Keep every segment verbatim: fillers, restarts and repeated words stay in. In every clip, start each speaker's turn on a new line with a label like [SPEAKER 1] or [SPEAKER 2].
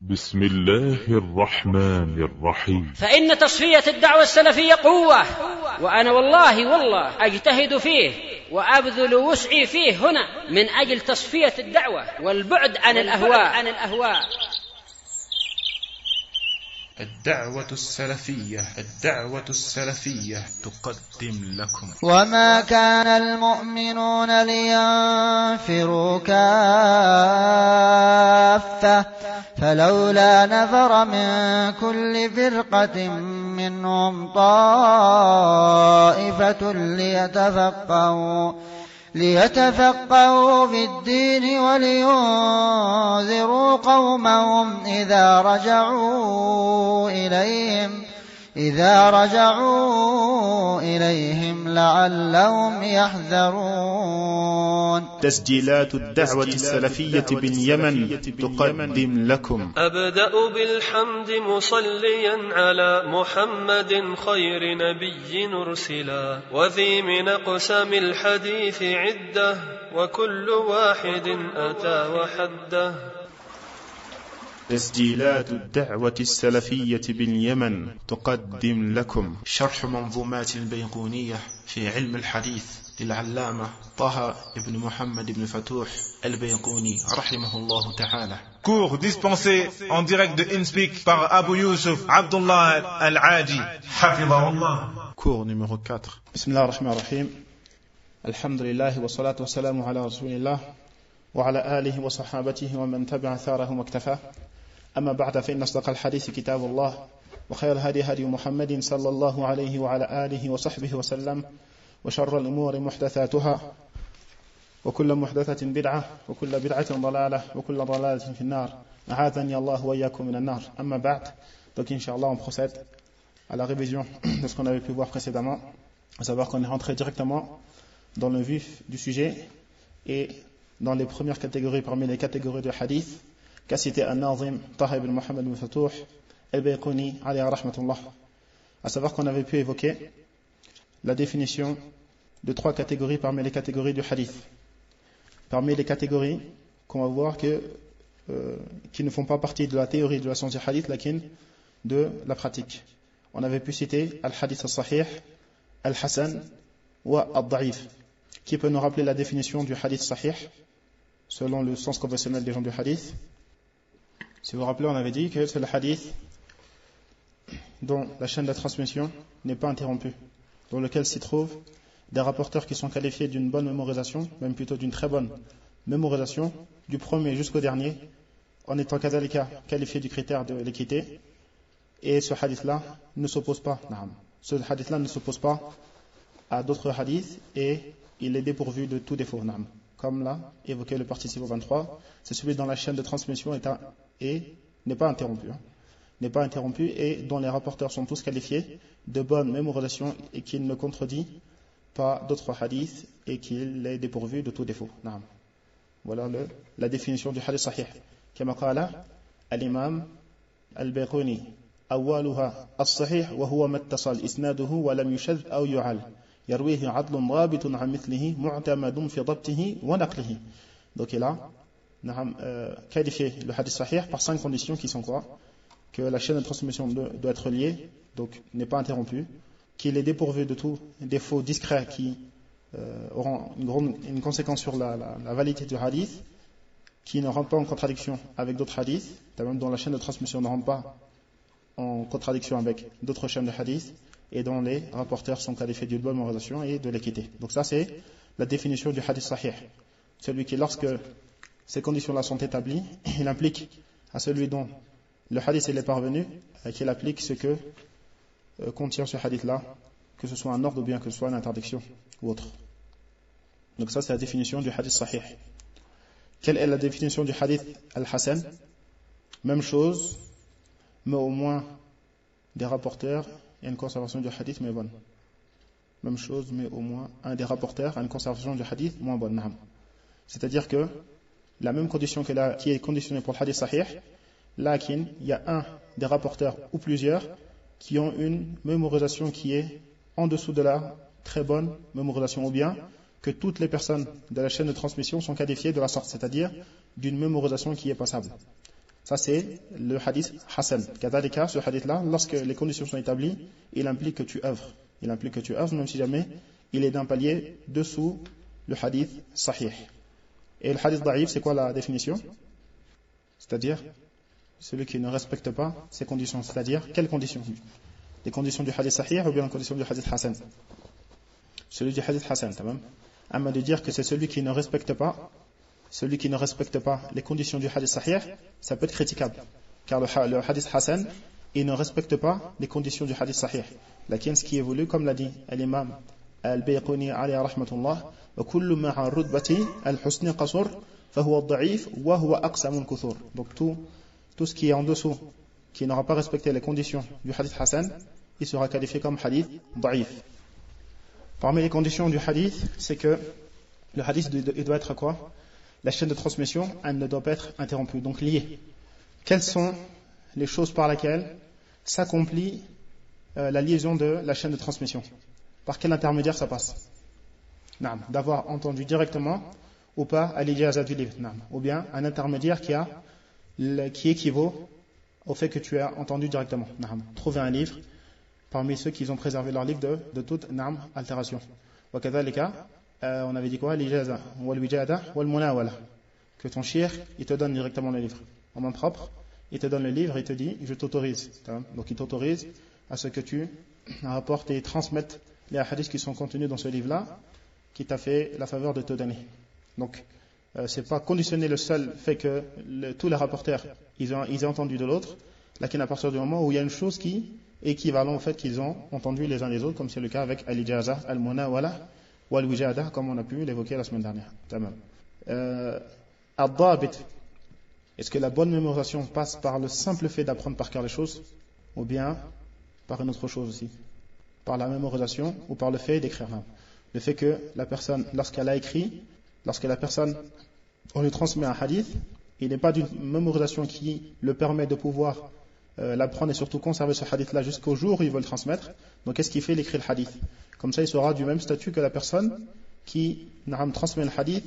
[SPEAKER 1] بسم الله الرحمن الرحيم.
[SPEAKER 2] فإن تصفية الدعوة السلفية قوة، وأنا والله والله أجتهد فيه وأبذل وسعي فيه هنا من أجل تصفية الدعوة والبعد عن الأهواء عن الأهواء.
[SPEAKER 3] الدعوة السلفية الدعوة السلفية تقدم لكم.
[SPEAKER 4] وما كان المؤمنون لينفروا كافة فلولا نفر من كل فرقة منهم طائفة ليتفقهوا ليتفقهوا في الدين ولينذروا قومهم إذا رجعوا إليهم إذا رجعوا إليهم لعلهم يحذرون.
[SPEAKER 5] تسجيلات الدعوة السلفية باليمن تقدم لكم.
[SPEAKER 6] أبدأ بالحمد مصليا على محمد خير نبي أرسلا، وذي من أقسام الحديث عدة وكل واحد أتى وحده.
[SPEAKER 5] تسجيلات الدعوة السلفية باليمن تقدم لكم
[SPEAKER 3] شرح منظومات البيقونية في علم الحديث للعلامة طه بن محمد بن فتوح البيقوني رحمه الله تعالى.
[SPEAKER 7] Cours dispensé en direct de InSpeak par Abu Yusuf Abdullah Al-Aji Hafidahullah.
[SPEAKER 5] Cours numéro quatre. Bismillah ar-Rahman ar-Rahim. Alhamdulillah wa salatu wa salamu ala rasulillah wa ala alihi wa sahabatihi wa man tabi'a tharahum wa iktafa. أما بعد فإن أصدق الحديث كتاب الله وخير الهدي هدي محمد صلى الله عليه وعلى آله وصحبه وسلم وشر الأمور محدثاتها وكل محدثة بدعة وكل بدعة ضلالة وكل ضلالة في النار أعاذني الله وإياكم من النار. أما بعد, donc Inch'Allah on procède à la révision de ce qu'on avait pu voir précédemment, à savoir qu'on est rentré directement dans le vif du sujet et dans les premières catégories parmi les catégories de hadith qu'a cité An-Nazim Taha ibn Muhammad ibn Fatouh al-Bayquni alayhi rahmatullah. À savoir qu'on avait pu évoquer la définition de trois catégories parmi les catégories du hadith. Parmi les catégories qu'on va voir que, euh, qui ne font pas partie de la théorie de la science du hadith, lakin de la pratique. On avait pu citer al-hadith al-sahih, al-hasan ou al-da'if. Qui peut nous rappeler la définition du hadith sahih selon le sens conventionnel des gens du hadith? Si vous vous rappelez, on avait dit que c'est le hadith dont la chaîne de transmission n'est pas interrompue, dans lequel s'y trouvent des rapporteurs qui sont qualifiés d'une bonne mémorisation, même plutôt d'une très bonne mémorisation, du premier jusqu'au dernier, en étant kadhalika qualifiés du critère de l'équité. Et ce hadith-là ne s'oppose pas, ce hadith-là ne s'oppose pas à d'autres hadiths et il est dépourvu de tout défaut, comme l'a évoqué le participe vingt-trois, c'est celui dont la chaîne de transmission est à et n'est pas interrompu, hein, n'est pas interrompu et dont les rapporteurs sont tous qualifiés de bonne mémorisation et qu'il ne contredit pas d'autres hadiths et qu'il est dépourvu de tout défaut. Naam. Voilà le, la définition du hadith sahih. Kama qala al-imam al-Bayquni awwaluha as-sahih wa huwa mattasal isnaduhu wa lam yushadh aw yu'al yarwihi 'adlun dhabitun 'an mithlihi mu'tamadun fi dhabtihi wa naqlihi. Donc il a Euh, qualifier le hadith sahih par cinq conditions qui sont quoi? Que la chaîne de transmission de, doit être liée, donc n'est pas interrompue, qu'il est dépourvu de tout défaut discret qui euh, auront une, grande, une conséquence sur la, la, la validité du hadith, qui ne rentre pas en contradiction avec d'autres hadiths, même dont la chaîne de transmission ne rentre pas en contradiction avec d'autres chaînes de hadith, et dont les rapporteurs sont qualifiés d'une bonne mémorisation et de l'équité. Donc ça c'est la définition du hadith sahih. Celui qui, lorsque ces conditions-là sont établies, il implique à celui dont le hadith est parvenu qu'il applique ce que euh, contient ce hadith-là, que ce soit un ordre ou bien que ce soit une interdiction ou autre. Donc ça c'est la définition du hadith sahih. Quelle est la définition du hadith al-hasan? Même chose, mais au moins des rapporteurs et une conservation du hadith mais bonne. Même chose, mais au moins un des rapporteurs a une conservation du hadith moins bonne. C'est-à-dire que la même condition que la, qui est conditionnée pour le hadith sahih, lakin, il y a un des rapporteurs ou plusieurs qui ont une mémorisation qui est en dessous de la très bonne mémorisation, ou bien que toutes les personnes de la chaîne de transmission sont qualifiées de la sorte, c'est-à-dire d'une mémorisation qui est passable. Ça c'est le hadith Hassan. Kadhalika, ce hadith-là, lorsque les conditions sont établies, il implique que tu œuvres. Il implique que tu œuvres, même si jamais il est d'un palier dessous le hadith Sahih. Et le hadith Da'if, c'est quoi la définition? C'est-à-dire celui qui ne respecte pas ces conditions. C'est-à-dire, quelles conditions? Les conditions du hadith Sahih ou bien les conditions du hadith Hassan? Celui du hadith Hassan, tamam. Amma de dire que c'est celui qui ne respecte pas, celui qui ne respecte pas les conditions du hadith Sahih, ça peut être critiquable. Car le, le hadith Hassan, il ne respecte pas les conditions du hadith Sahih. Lakin ce qui est voulu, comme l'a dit l'imam Al-Bayquni alayhi rahmatullah, وَكُلُّ مَعَ الرُّتْبَةِ الْحُسْنِ قَصُرْ فَهُوَ الضَّعِيفُ وَهُوَ أَقْسَمُ الْكُثُورِ. Donc tout, tout ce qui est en dessous, qui n'aura pas respecté les conditions du hadith Hassan, il sera qualifié comme hadith da'if. Parmi les conditions du hadith, c'est que le hadith il doit être quoi? La chaîne de transmission, elle ne doit pas être interrompue, donc liée. Quelles sont les choses par lesquelles s'accomplit euh, la liaison de la chaîne de transmission? Par quel intermédiaire ça passe? Naam, d'avoir entendu directement ou pas à l'ijazat du livre, naam, ou bien un intermédiaire qui, a, le, qui équivaut au fait que tu as entendu directement. Naam. Trouver un livre parmi ceux qui ont préservé leur livre de, de toute naam, altération. Wa kadhalika, euh, on avait dit quoi? L'ijazat, wal wijada, wal munawala. Que ton shir, il te donne directement le livre. En main propre, il te donne le livre et il te dit, je t'autorise. Donc il t'autorise à ce que tu rapportes et transmettes les hadiths qui sont contenus dans ce livre-là, qui t'a fait la faveur de te donner. Donc, euh, c'est pas conditionner le seul fait que le, tous les rapporteurs, ils ont, ils ont entendu de l'autre, là qu'à partir du moment où il y a une chose qui est équivalente au fait qu'ils ont entendu les uns les autres, comme c'est le cas avec al-ijaza, al-munawala, ou al-wijada, comme on a pu l'évoquer la semaine dernière. Tamam. Euh, ad-dabit. Est-ce que la bonne mémorisation passe par le simple fait d'apprendre par cœur les choses, ou bien par une autre chose aussi? Par la mémorisation ou par le fait d'écrire? Le fait que la personne, lorsqu'elle a écrit, lorsque la personne, on lui transmet un hadith, il n'est pas d'une mémorisation qui le permet de pouvoir euh, l'apprendre et surtout conserver ce hadith-là jusqu'au jour où il veut le transmettre. Donc qu'est-ce qu'il fait? Il écrit le hadith. Comme ça, il sera du même statut que la personne qui transmet le hadith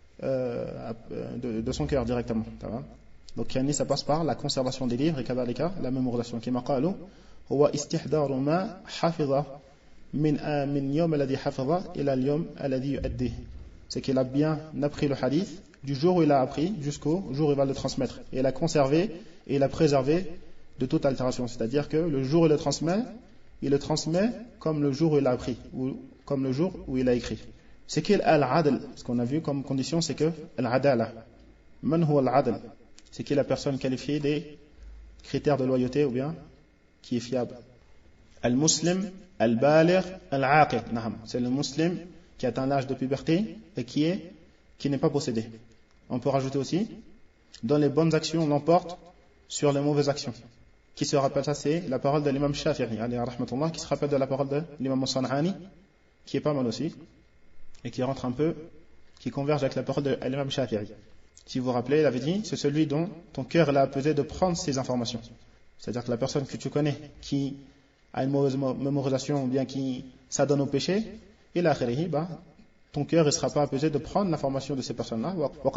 [SPEAKER 5] euh, de, de son cœur directement. Donc ça passe par la conservation des livres et kadhalika, la mémorisation. Qui maqalu huwa istihdaru ma hafiza min min yawm alladhi hafiza ila al-yawm alladhi yu'addi. C'est qu'il a bien appris le hadith du jour où il a appris jusqu'au jour où il va le transmettre. Et il a conservé et il a préservé de toute altération. C'est-à-dire que le jour où il le transmet, il le transmet comme le jour où il a appris, ou comme le jour où il a écrit. C'est qu'il al-adl. Ce qu'on a vu comme condition, c'est que al-adala. Man huwa al-adl. C'est qu'il est la personne qualifiée des critères de loyauté ou bien qui est fiable. Al-muslim, al-baligh, al-aqil. C'est le muslim qui atteint l'âge de puberté et qui est qui n'est pas possédé. On peut rajouter aussi, dans les bonnes actions, on l'emporte sur les mauvaises actions. Qui se rappelle ça, c'est la parole de l'imam Shafi'i, alayhi rahmatullah, qui se rappelle de la parole de l'imam San'ani, qui est pas mal aussi, et qui rentre un peu, qui converge avec la parole de l'imam Shafi'i. Si vous vous rappelez, il avait dit, c'est celui dont ton cœur l'a pesé de prendre ces informations. C'est-à-dire que la personne que tu connais, qui a une mauvaise mémorisation, ou bien qui s'adonne au péché, et la khirihi, bah, ton cœur ne sera pas apaisé de prendre l'information de ces personnes-là.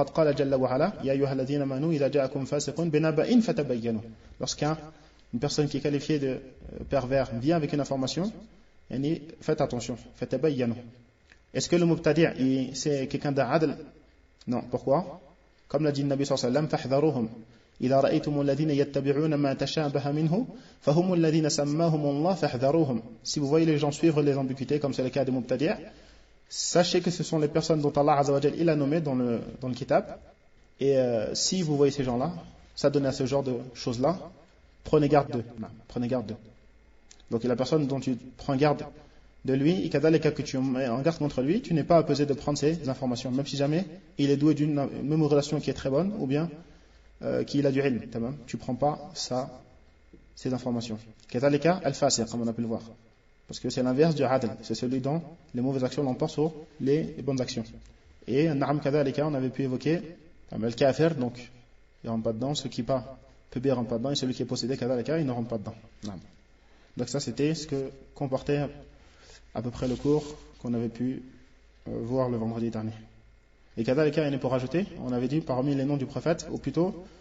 [SPEAKER 5] Lorsqu'une personne qui est qualifiée de pervers vient avec une information, faites attention. Est-ce que le mubtadi' c'est quelqu'un d'adl? Non. Pourquoi? Comme l'a dit le Nabi sallallahu alayhi wa sallam, فَاحْذَرُوهُمْ إِذَا رَأَيْتُمُ الَّذِينَ يَتَّبِعُونَ مَا تَشَابَهَ مِنْهُ فَهُمُ الَّذِينَ سَمَّاهُمُ اللَّهُ فَاحْذَرُوهُمْ. Si vous voyez les gens suivre les ambiguïtés, comme c'est le cas des mubtadi', sachez que ce sont les personnes dont Allah Azza wa Jal il a nommé dans le, dans le kitab. Et euh, si vous voyez ces gens-là, s'adonner à ce genre de choses-là, prenez garde d'eux. Non, prenez garde d'eux. Donc la personne dont tu prends garde de lui, et qu'à les cas que tu mets en garde contre lui, tu n'es pas apesé de prendre ces informations, même si jamais il est doué d'une mémorisation qui est très bonne, ou bien euh, qu'il a du ilm. Tu ne prends pas ça, ces informations. Qu'à les cas, al-fasir, comme on a pu le voir. Parce que c'est l'inverse du adl, c'est celui dont les mauvaises actions l'emportent sur les bonnes actions. Et na'am kadhalika, on avait pu évoquer le kafir, donc il ne rentre pas dedans, ceux qui pas peut ne rentre pas dedans, et celui qui est possédé kadhalika, il ne rentre pas dedans. Na'am. Donc ça c'était ce que comportait à peu près le cours qu'on avait pu euh, voir le vendredi dernier. Et kadhalika, il est pour rajouter, on avait dit parmi les noms du prophète, ou plutôt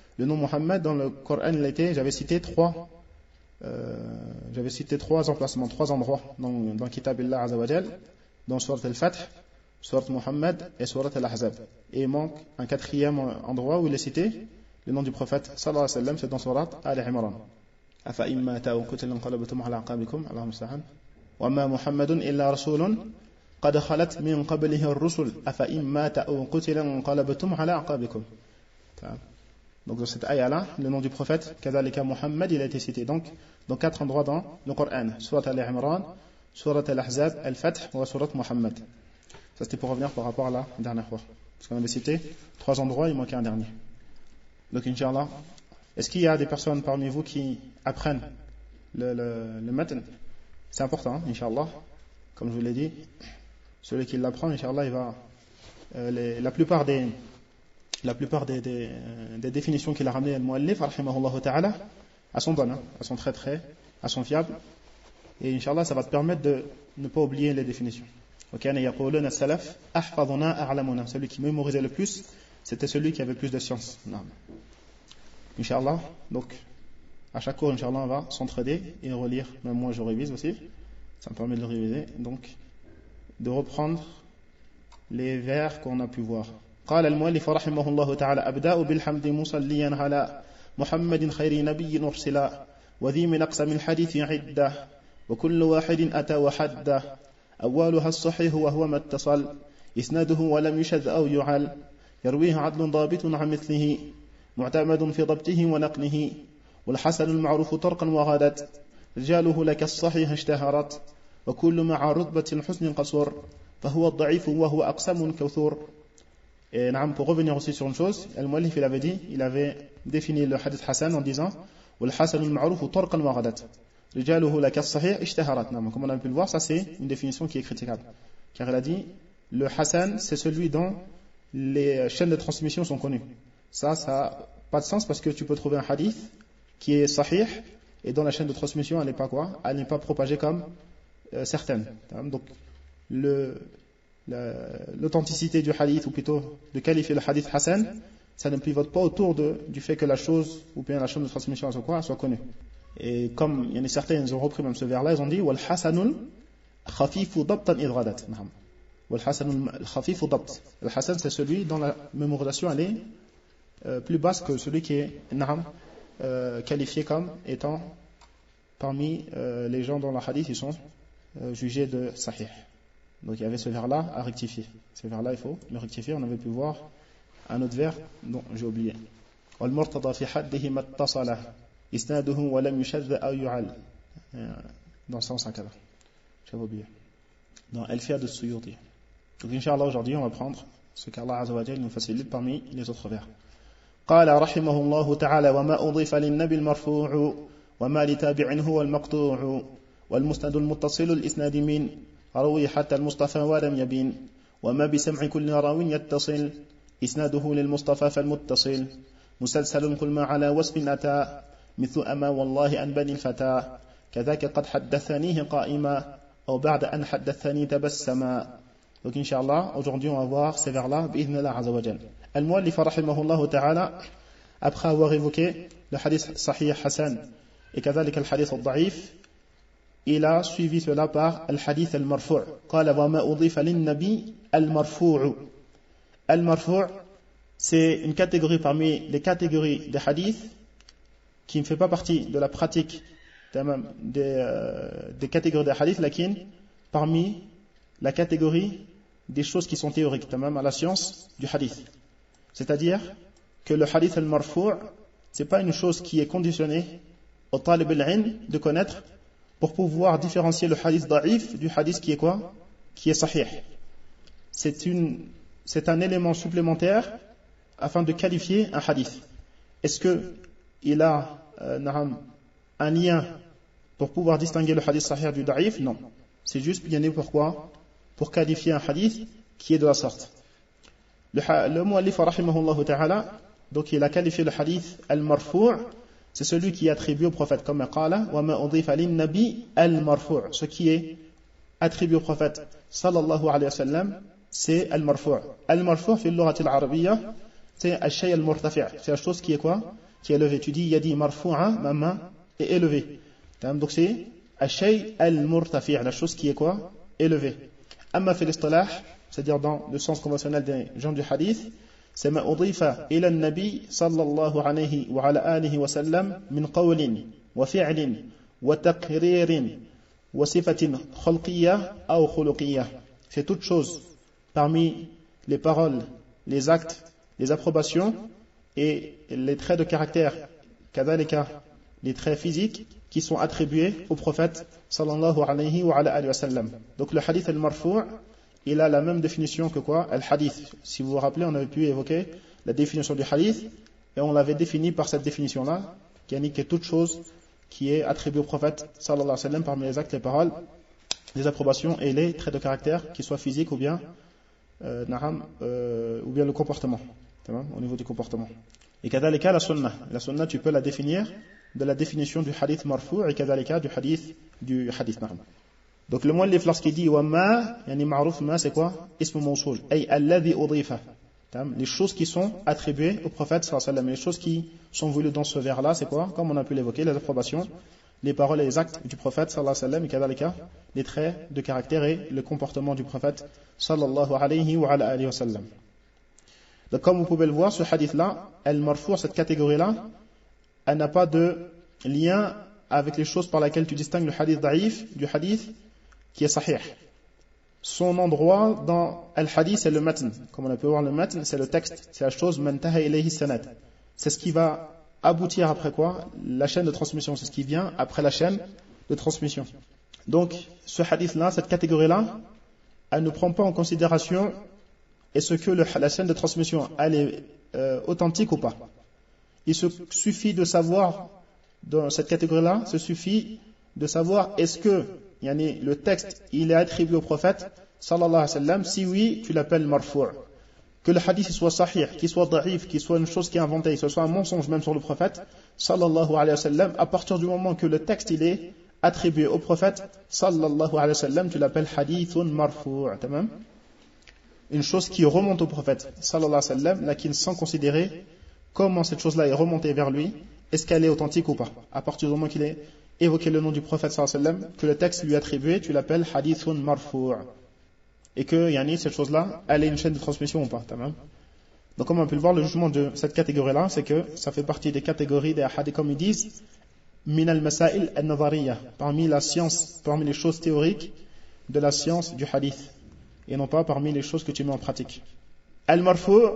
[SPEAKER 5] le nom Muhammad dans le Coran, il était, j'avais cité trois, euh, j'avais cité trois emplacements, trois endroits dans, dans Kitab Allah Azza wa Jal, dans Surat Al-Fath, Surat Muhammad et Surat Al-Ahzab. Et il manque un quatrième endroit où il est cité, le nom du prophète sallallahu alayhi wa sallam, c'est dans Surat Al-Imran. Afa imma ta'u qutilan qalabatum ala aqabikum, Allahumma musta'an. Wa ma Muhammadun illa rasulun qad khalat min qablihi ar-rusul, afa imma ta'u qutilan qalabatum ala aqabikum. Donc dans cette ayah-là, le nom du prophète, Kadhalika Muhammad, il a été cité. Donc, dans quatre endroits dans le Coran. Surat Al-Imran, Surat Al-Ahzab, Al-Fath ou Surat Muhammad. Ça c'était pour revenir par rapport à la dernière fois. Parce qu'on avait cité trois endroits, il manquait un dernier. Donc Inch'Allah, est-ce qu'il y a des personnes parmi vous qui apprennent le, le, le matn? C'est important, hein, Inch'Allah. Comme je vous l'ai dit, celui qui l'apprend, Inch'Allah, il va... Euh, les, la plupart des... La plupart des, des, des définitions qu'il a ramenées al-Muallif, rahimahullah ta'ala, elles sont bonnes, hein, elles sont très très, elles sont fiables. Et Inch'Allah, ça va te permettre de ne pas oublier les définitions. Celui qui mémorisait le plus, c'était celui qui avait plus de science. Inch'Allah, donc, à chaque cours, Inch'Allah, on va s'entraider et relire. Même moi, je révise aussi. Ça me permet de le réviser. Donc, de reprendre les vers qu'on a pu voir. قال المؤلف رحمه الله تعالى أبدأ بالحمد مصليا على محمد خير نبي أرسلا وذي من أقسم الحديث عدة وكل واحد أتى وحده أولها الصحيح وهو ما اتصل إسناده ولم يشذ أو يعل يرويه عدل ضابط عن مثله معتمد في ضبطه ونقله والحسن المعروف طرقا وغدت رجاله لك الصحيح اشتهرت وكل مع رتبة الحسن قصر فهو الضعيف وهو أقسم كوثور. Et pour revenir aussi sur une chose, Al-Muallif il avait dit, il avait défini le hadith Hassan en disant Wal-Hasan al-Ma'ruf tarqan wa ghadat. Rijaluhu laka as-sahih ishtaharat. Comme on a pu le voir, ça c'est une définition qui est critiquable. Car il a dit le Hassan, c'est celui dont les chaînes de transmission sont connues. Ça, ça n'a pas de sens parce que tu peux trouver un hadith qui est sahih et dont la chaîne de transmission elle n'est pas quoi? Elle n'est pas propagée comme euh, certaines. Donc, le. l'authenticité du hadith, ou plutôt de qualifier le hadith Hassan, ça ne pivote pas autour de, du fait que la chose, ou bien la chaîne de transmission soit, quoi, soit connue. Et comme il y en a certains, ils ont repris même ce vers-là, ils ont dit Wal Hasanul Khafifu Dabtan Idghadat. Wal Hasanul Khafifu Dabt. Le Hassan, c'est celui dont la mémorisation elle est euh, plus basse que celui qui est naham, euh, qualifié comme étant parmi euh, les gens dont la hadith ils sont euh, jugés de sahih. Donc il y avait ce vers-là à rectifier. Ce vers-là, il faut le rectifier. On avait pu voir un autre vers dont j'ai oublié. وَالْمُرْتَضَى فِي حَدِّهِ مَتَّصَلَهُ إِسْنَادُهُ وَلَمْ يُشَذَّ أَوْ يُعَلْ. Dans cent cinq là. J'avais oublié. Dans Al-Fiya de Suyuti. Donc Inch'Allah, aujourd'hui, on va prendre ce qu'Allah Azza wa Jal nous facilite parmi les autres vers. قال رحمه الله تعالى وما أضيف للنبي المرفوع وما لتابع هو المقطوع والمسند المتصل الإسناد من روي حتى المصطفى ولم يبين وما بسمع كل راو يتصل إسناده للمصطفى فالمتصل مسلسل كل ما على وصف أتى مثل أما والله أن بني الفتى كذاك قد حدثنيه قائما أو بعد أن حدثني تبسما. Donc Inch'Allah, aujourd'hui on va voir ces vers-là بإذن عز وجل. Al-Muallif rahimahullah ta'ala, après avoir évoqué le hadith sahih Hassan et كذلك le hadith al-da'if, il a suivi cela par al-hadith al-marfu'. قال وما أضيف للنبي المرفوع. Al-marfu' c'est une catégorie parmi les catégories des hadiths qui ne fait pas partie de la pratique des, euh, des catégories des hadiths, lakin parmi la catégorie des choses qui sont théoriques, même à la science du hadith. C'est-à-dire que le hadith al-marfu' c'est pas une chose qui est conditionnée au talib al-ilm de connaître pour pouvoir différencier le hadith da'if du hadith qui est quoi? Qui est sahih. C'est une, c'est un élément supplémentaire afin de qualifier un hadith. Est-ce que il a euh, un lien pour pouvoir distinguer le hadith sahih du da'if? Non. C'est juste bien né pourquoi? Pour qualifier un hadith qui est de la sorte. Le, le muallif rahimahullah ta'ala, donc il a qualifié le hadith al-marfu', c'est celui qui est attribué au prophète, comme qala wa ma udifa lin-nabi al-marfu', ce qui est attribué au prophète sallallahu alayhi wa sallam, c'est al-marfu'. Al-marfu' fi al-lughati al-arabiyya, c'est al-shay al-murtafi', c'est la chose qui est quoi? Qui est élevée. Tu dis yadi marfu'a, ma main est élevée. Donc c'est al-shay al-murtafi', la chose qui est quoi? Élevée. Amma fi l'istilah, c'est-à-dire dans le sens conventionnel des gens du hadith, c'est ma udifa ila an-nabi sallallahu alayhi wa ala alihi wa sallam min qawlin wa fi'lin wa taqririn wa sifatin khalqiyya aw khuluqiyya. C'est toute chose parmi les paroles, les actes, les approbations et les traits de caractère, kadhalika, les traits physiques qui sont attribués au prophète sallallahu alayhi wa ala alihi wa sallam. Donc le hadith al-marfu' il a la même définition que quoi? Al-hadith. Si vous vous rappelez, on avait pu évoquer la définition du hadith et on l'avait défini par cette définition-là, qui indique que toute chose qui est attribuée au prophète sallallahu alayhi wa sallam parmi les actes, les paroles, les approbations et les traits de caractère, qu'ils soient physiques ou bien euh, naham, euh, ou bien le comportement, au niveau du comportement. Et kadhalika la sunnah. La sunnah, tu peux la définir de la définition du hadith marfu' et kadhalika du hadith du hadith naham. Donc le muallif lorsqu'il dit wa ma, yani ma'ruf ma, c'est quoi? Ism mawsoul, ay alladhi udifa. Les choses qui sont attribuées au prophète sallallahu alayhi wa sallam, les choses qui sont voulues dans ce vers-là, c'est quoi? Comme on a pu l'évoquer, les approbations, les paroles et les actes du prophète sallallahu alayhi wa sallam, et kadhalika les traits de caractère et le comportement du prophète sallallahu alayhi wa ala alihi wa sallam. Donc comme vous pouvez le voir, ce hadith-là, al-marfu', cette catégorie-là, elle n'a pas de lien avec les choses par lesquelles tu distingues le hadith da'if du hadith qui est sahih. Son endroit dans al-hadith, c'est le matn. Comme on a pu voir, le matn, c'est le texte, c'est la chose mantaha ilayhi sanad. C'est ce qui va aboutir après quoi? La chaîne de transmission, c'est ce qui vient après la chaîne de transmission. Donc, ce hadith-là, cette catégorie-là, elle ne prend pas en considération est-ce que le, la chaîne de transmission, elle est euh, authentique ou pas. Il se suffit de savoir, dans cette catégorie-là, il suffit de savoir est-ce que yani, le texte, il est attribué au prophète, sallallahu alayhi wa sallam, si oui, tu l'appelles marfu'. Que le hadith soit sahih, qu'il soit da'if, qu'il soit une chose qui est inventée, que ce soit un mensonge même sur le prophète, sallallahu alayhi wa sallam, à partir du moment que le texte, il est attribué au prophète, sallallahu alayhi wa sallam, tu l'appelles hadithun marfu'. Une chose qui remonte au prophète, sallallahu alayhi wa sallam, laquelle sans considérer comment cette chose-là est remontée vers lui, est-ce qu'elle est authentique ou pas. À partir du moment qu'il est évoqué le nom du prophète sallallahu alayhi wa sallam, que le texte lui est attribué, tu l'appelles hadithun marfu'. Et que, yani, cette chose-là, elle est une chaîne de transmission ou pas. Donc, comme on peut le voir, le jugement de cette catégorie-là, c'est que ça fait partie des catégories des hadiths, comme ils disent, min al-masail al-nazariya, parmi la science, parmi les choses théoriques de la science du hadith, et non pas parmi les choses que tu mets en pratique. Al-marfu'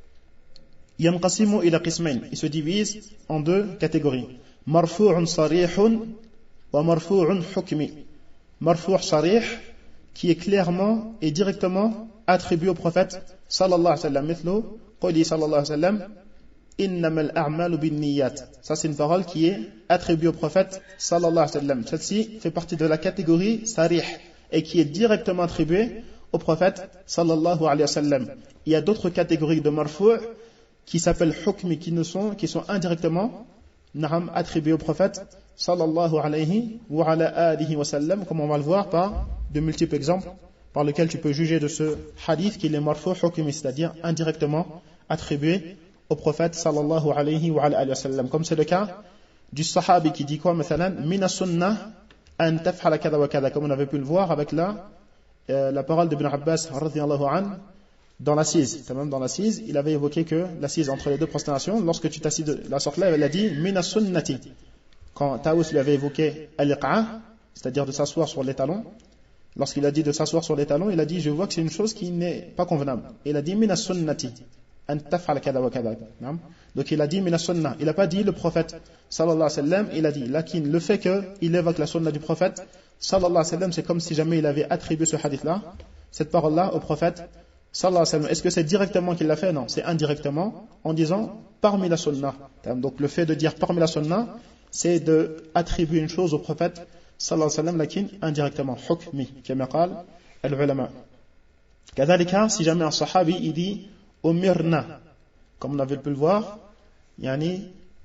[SPEAKER 5] yanqasimu ila qismayn, il se divise en deux catégories. Marfu'un sarihun wa marfu'un hukmi. Marfu' sarih, qui est clairement et directement attribué au prophète sallallahu alayhi wa sallam. Mithlu qawli sallallahu alayhi wa sallam innamal a'malu binniyat. Ça c'est une parole qui est attribuée au prophète sallallahu alayhi wa sallam. Celle-ci fait partie de la catégorie sarih et qui est directement attribuée au prophète sallallahu alayhi wa sallam. Il y a d'autres catégories de marfu' qui s'appellent hukmi, qui ne sont qui sont indirectement na'am attribuées au prophète sallallahu alayhi wa ala alihi wa sallam, comme on va le voir par de multiples exemples par lesquels tu peux juger de ce hadith qu'il est marfu' hukmi, c'est-à-dire indirectement attribué au prophète sallallahu alayhi wa ala alihi wa sallam. Comme c'est le cas du sahabi qui dit quoi, mathalan, mina sunnah an taf'ala kada wa kada, comme on avait pu le voir avec la, euh, la parole d'Ibn Abbas radhiyallahu anhu dans l'assise. Dans l'assise, il avait évoqué que l'assise entre les deux prosternations, lorsque tu t'assis de la sorte là, il a dit mina sunnati. Quand Taous lui avait évoqué al-iqa', c'est-à-dire de s'asseoir sur les talons, lorsqu'il a dit de s'asseoir sur les talons, il a dit je vois que c'est une chose qui n'est pas convenable. Il a dit mina sunnati an taf'al kada wa kada. Donc il a dit mina sunnah. Il n'a pas dit le prophète sallallahu alayhi wa sallam, il a dit lakin, le fait qu'il évoque la sunna du prophète sallallahu alayhi wa sallam, c'est comme si jamais il avait attribué ce hadith là, cette parole là au prophète sallallahu alayhi wa sallam. Est-ce que c'est directement qu'il l'a fait? Non, c'est indirectement en disant parmi la sunna. Donc le fait de dire parmi la sunna, c'est de attribuer une chose au prophète sallallahu alayhi wa sallam, lakin indirectement, hukmi, kama qal al-ulama. Kadhalika, si jamais un sahabi il dit umirna, comme on avait pu le voir, yani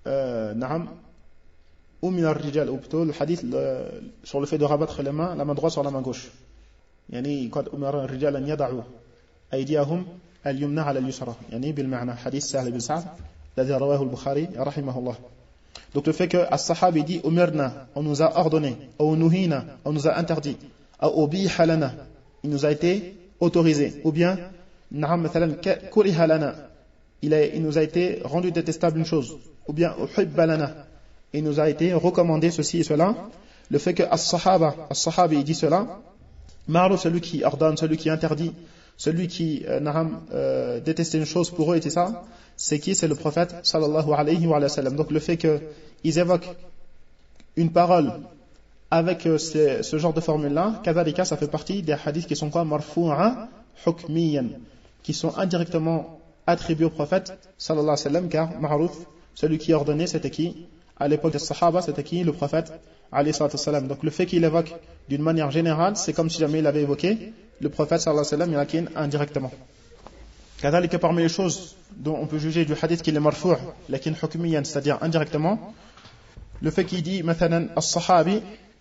[SPEAKER 5] na'am umina ar-rijal, ou plutôt le hadith le, sur le fait de rabattre les mains, la main droite sur la main gauche. Yani qad umira ar-rijal an yad'u aydiyahum al-yumna ala al-yusra, yani bil ma'na, hadith Sahl ibn Sa'd, l'adhi rawahu al-Bukhari, rahimahullah. Donc le fait que as-sahabi dit umirna, on nous a ordonné, ou nuhina, on nous a interdit, ou ubiha lana, il nous a été autorisé, ou bien na'am mathalan kuriha lana, il, a, il nous a été rendu détestable une chose, ou bien uhibba lana, il nous a été recommandé ceci et cela. Le fait que as-sahaba, as-sahabi dit cela, ma'ruf, celui qui ordonne, celui qui interdit, celui qui euh, na'am euh, détestait une chose pour eux et ça, c'est qui? C'est le prophète sallallahu alayhi wa sallam. Donc le fait qu'ils évoquent une parole avec euh, ce, ce genre de formule-là, kadhalika, ça fait partie des hadiths qui sont quoi? Marfu'a hukmiyan, qui sont indirectement attribués au prophète sallallahu alayhi wa sallam, car ma'ruf, celui qui ordonnait, c'était qui? À l'époque des sahaba, c'était qui? Le prophète alayhi salatu wassalam. Donc le fait qu'il évoque d'une manière générale, c'est comme si jamais il avait évoqué le prophète sallallahu alayhi wa sallam, il indirectement. Kadhalika, parmi les choses dont on peut juger du hadith qu'il est marfou', lakin hukmiyan, c'est-à-dire indirectement, le fait qu'il dit, mathalan, as-sahabi,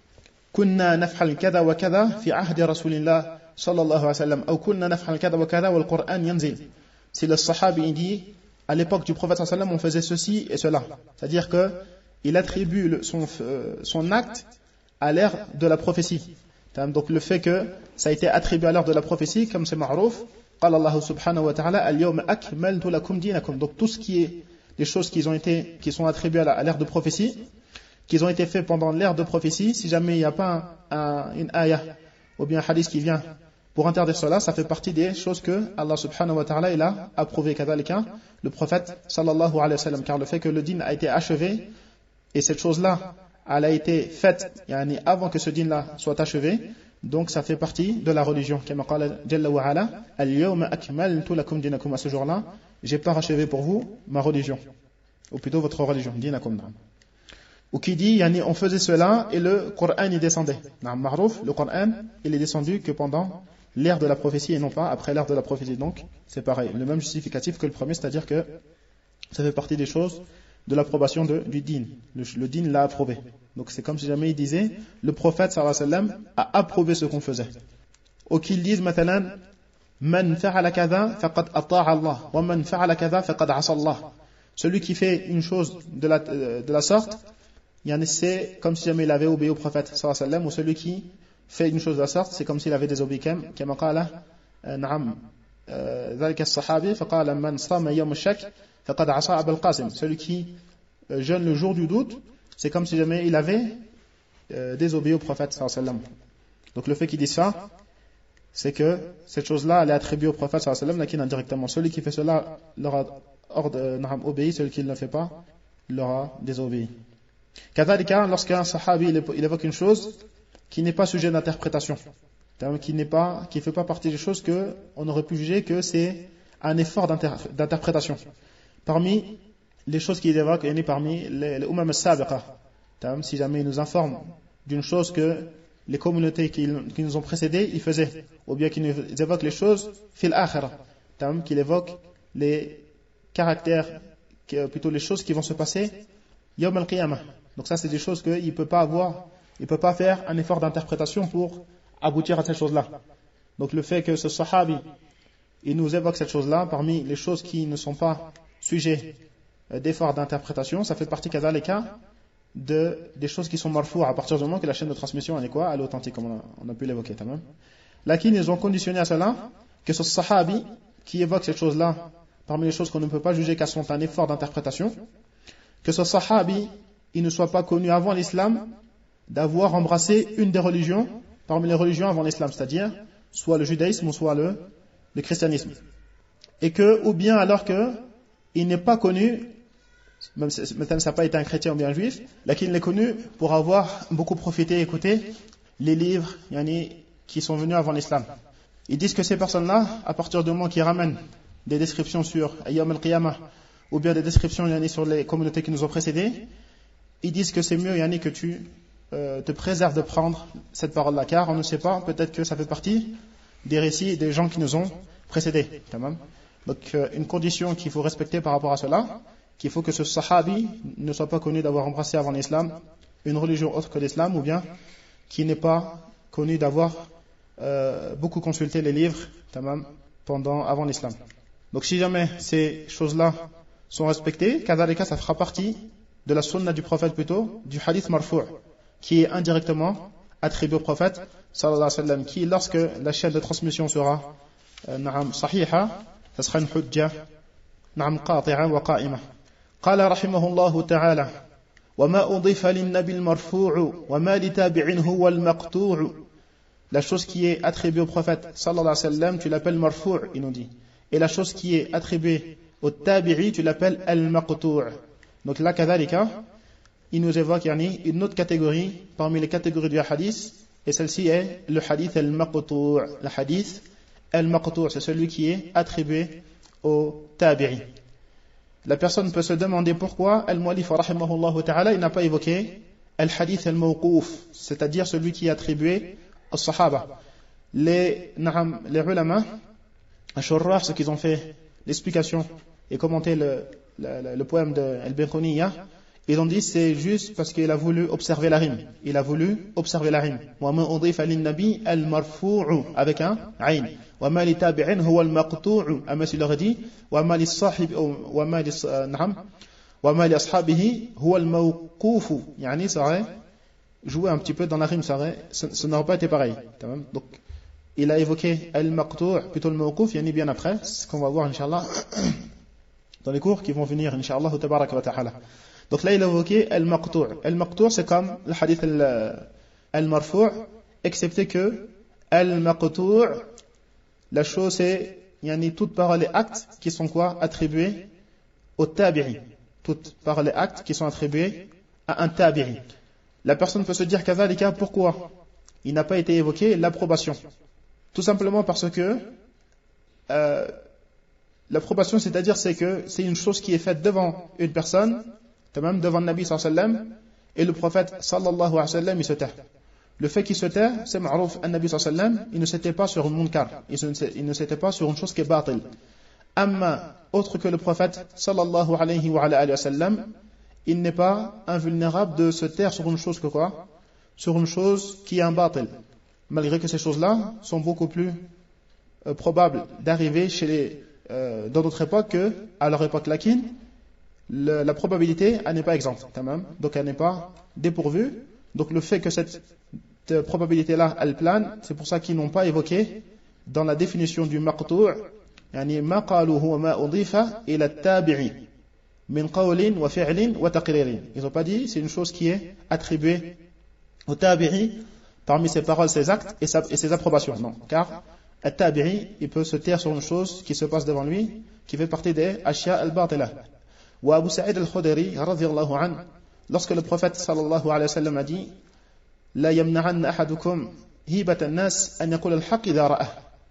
[SPEAKER 5] kunna naf'al kada wa kada fi ahdi rasulillah sallallahu alayhi wa sallam, ou kunna naf'al kada wa kada wal Qur'an yanzil. Si le sahabi il dit, à l'époque du prophète sallallahu alayhi wa sallam, on faisait ceci et cela. C'est-à-dire que il attribue le, son, euh, son acte à l'ère de la prophétie. Donc le fait que ça a été attribué à l'ère de la prophétie, comme c'est ma'rouf, قال الله سبحانه وتعالى اليوم أكملت لكم دينكم. Donc tout ce qui est des choses qui ont été qui sont attribuées à l'ère de prophétie, qui ont été faites pendant l'ère de prophétie, si jamais il n'y a pas un, un, une ayah ou bien un hadith qui vient pour interdire cela, ça fait partie des choses que Allah subhanahu wa ta'ala il a approuvé. Kadhalika, le prophète sallallahu alayhi wa sallam, car le fait que le din a été achevé et cette chose-là elle a été faite yani, avant que ce din-là soit achevé, donc ça fait partie de la religion. Kama qala jalla wa ala, al-yawma akmaltu lakum dinakum, à ce jour-là, j'ai parachevé pour vous ma religion, ou plutôt votre religion, dinakum. Ou qui dit, yani, on faisait cela et le Coran y descendait. Ma'rouf, le Coran, il est descendu que pendant l'ère de la prophétie et non pas après l'ère de la prophétie. Donc, c'est pareil, le même justificatif que le premier, c'est-à-dire que ça fait partie des choses de l'approbation de, du din. Le, le din l'a approuvé. Donc c'est comme si jamais il disait, le prophète sallallahu alayhi wa sallam a approuvé ce qu'on faisait. Ou qu'ils disent, maintenant, man fa'ala kadha faqad ata'a Allah, wa man fa'ala kadha faqad asa Allah. Celui qui fait une chose de la, de la sorte, c'est comme si jamais il avait obéi au prophète sallallahu alayhi wa sallam, ou celui qui fait une chose de la sorte, c'est comme s'il avait désobéi. Kama qala, na'am, dhalika as-sahabi, faqala man sama yawm ash-shak, faqad asa Abul Qasim. Celui qui euh, jeûne le jour du doute, c'est comme si jamais il avait euh, désobéi au prophète sallallahu alayhi wa sallam. Donc le fait qu'il dise ça, c'est que cette chose-là, elle est attribuée au prophète sallallahu alayhi wa sallam, lakin indirectement. Celui qui fait cela leur a euh, obéi, celui qui ne le fait pas leur a désobéi. Kadhalika, lorsqu'un sahabi il évoque une chose qui n'est pas sujet d'interprétation, qui n'est pas, qui fait pas partie des choses que on aurait pu juger que c'est un effort d'inter- d'interprétation. Parmi les choses qu'il évoque, il y a parmi les, les umam as-sabiqa, si jamais il nous informe d'une chose que les communautés qui, qui nous ont précédés, ils faisaient, ou bien qu'ils nous évoquent les choses fil akhirah, qu'il évoque les caractères, plutôt les choses qui vont se passer yawm al-qiyamah. Donc ça c'est des choses qu'il ne peut pas avoir, il ne peut pas faire un effort d'interprétation pour aboutir à cette chose-là. Donc le fait que ce sahabi il nous évoque cette chose-là, parmi les choses qui ne sont pas sujets d'effort d'interprétation, ça fait partie kadhalika de des choses qui sont marfou' à partir du moment que la chaîne de transmission elle est quoi, elle est authentique, comme on a, on a pu l'évoquer. Lakin ils ont conditionné à cela que ce sahabi qui évoque cette chose-là, parmi les choses qu'on ne peut pas juger qu'elles sont un effort d'interprétation, que ce sahabi il ne soit pas connu avant l'islam d'avoir embrassé une des religions parmi les religions avant l'islam, c'est-à-dire soit le judaïsme ou soit le le christianisme, et que, ou bien alors que il n'est pas connu, même si maintenant ça n'a pas été un chrétien ou bien un juif, là qu'il est connu pour avoir beaucoup profité et écouté les livres yani, qui sont venus avant l'islam. Ils disent que ces personnes-là, à partir du moment qu'ils ramènent des descriptions sur Yawm al-Qiyamah, ou bien des descriptions yani, sur les communautés qui nous ont précédés, ils disent que c'est mieux yani, que tu euh, te préserves de prendre cette parole-là, car on ne sait pas, peut-être que ça fait partie des récits des gens qui nous ont précédés. Donc euh, une condition qu'il faut respecter par rapport à cela, qu'il faut que ce sahabi ne soit pas connu d'avoir embrassé avant l'islam une religion autre que l'islam, ou bien qui n'est pas connu d'avoir euh, beaucoup consulté les livres pendant, avant l'islam. Donc si jamais ces choses-là sont respectées, kadhalika ça fera partie de la sunna du prophète plutôt, du hadith marfou', qui est indirectement attribué au prophète sallallahu alayhi wa sallam, qui lorsque la chaîne de transmission sera euh, na'am sahiha, ça sera une hujja na'am qati'a wa qa'ima. Qala rahimahullahu ta'ala wa ma udifa lin-nabi al-marfu'u wa ma li tabi'in huwa al-maqtu'u. La chose qui est attribuée au prophète sallallahu alayhi wa sallam, tu l'appelles marfou', il nous dit. Et la chose qui est attribuée au tabi'i, tu l'appelles al-maqtu'. Donc là, kadhalika, il nous évoque yani, une autre catégorie parmi les catégories du hadith, et celle-ci est le hadith al-maqtu'. Le hadith al-maqtu', c'est celui qui est attribué au tabi'i. La personne peut se demander pourquoi al-mu'allif rahimahullah ta'ala, il n'a pas évoqué al-hadith al-mawquf, c'est-à-dire celui qui est attribué aux sahaba. Les, na'am, les ulama, Ashurrah, ceux qui ont fait l'explication et commenté le, le, le poème de Al-Bayquniyya, ils ont dit c'est juste parce qu'il a voulu observer la rime. Il a voulu observer la rime. Wa ma udifa lin-nabi al-marfu'u avec un ayn. Wa ma li tabi'in huwa al-maqtu'u. Amma s'il aurait dit wa ma li sahib wa ma li na'am wa ma li ashabihi huwa al-mawqufu. Yani ça aurait joué un petit peu dans la rime, ça aurait ça n'aurait pas été pareil. Donc il a évoqué al-maqtu', plutôt le mawquf, yani bien après, ce qu'on va voir inchallah dans les cours qui vont venir inchallah tabaraka wa ta'ala. Donc là il a évoqué al-maqtu'. Al-maqtu' c'est comme le hadith al-marfu', excepté que al-maqtu', la chose c'est yani toutes paroles et actes qui sont quoi attribués au tabi'i. Toutes paroles et actes qui sont attribués à un tabi'i. La personne peut se dire kadhalika, pourquoi il n'a pas été évoqué l'approbation? Tout simplement parce que euh, l'approbation, c'est-à-dire c'est que c'est une chose qui est faite devant une personne, même devant le Nabi sallallahu alayhi wa sallam, et le prophète sallallahu alayhi wa sallam, il se tait. Le fait qu'il se tait, c'est ma'rouf, un Nabi sallallahu alayhi wa sallam, il ne s'était pas sur un munkar, il ne s'était pas sur une chose qui est batil. Amma, autre que le prophète sallallahu alayhi wa sallam, il n'est pas invulnérable de se taire sur une chose que quoi? Sur une chose qui est un batil. Malgré que ces choses-là sont beaucoup plus euh, probables d'arriver chez les, euh, dans notre époque que à leur époque laquine, le, la probabilité elle n'est pas exempte, donc elle n'est pas dépourvue. Donc le fait que cette euh, probabilité-là elle plane, c'est pour ça qu'ils n'ont pas évoqué dans la définition du maqtu' yani ma qalu huwa ma udifa ila at-tabi'i min qawlin wa fi'lin wa taqririn. Ils n'ont pas dit c'est une chose qui est attribuée au tabi'i parmi ses paroles, ses actes et, sa, et ses approbations. Non, car al-tabi'i, il peut se taire sur une chose qui se passe devant lui, qui fait partie des ashya al-batila. Wa Abu Sa'id al-Khudri, radiyallahu anhu, lorsque le prophète sallallahu alayhi wa sallam a dit la yamna'anna ahadukum hibata an-nas an yaqula al-haqq idha ra'ah.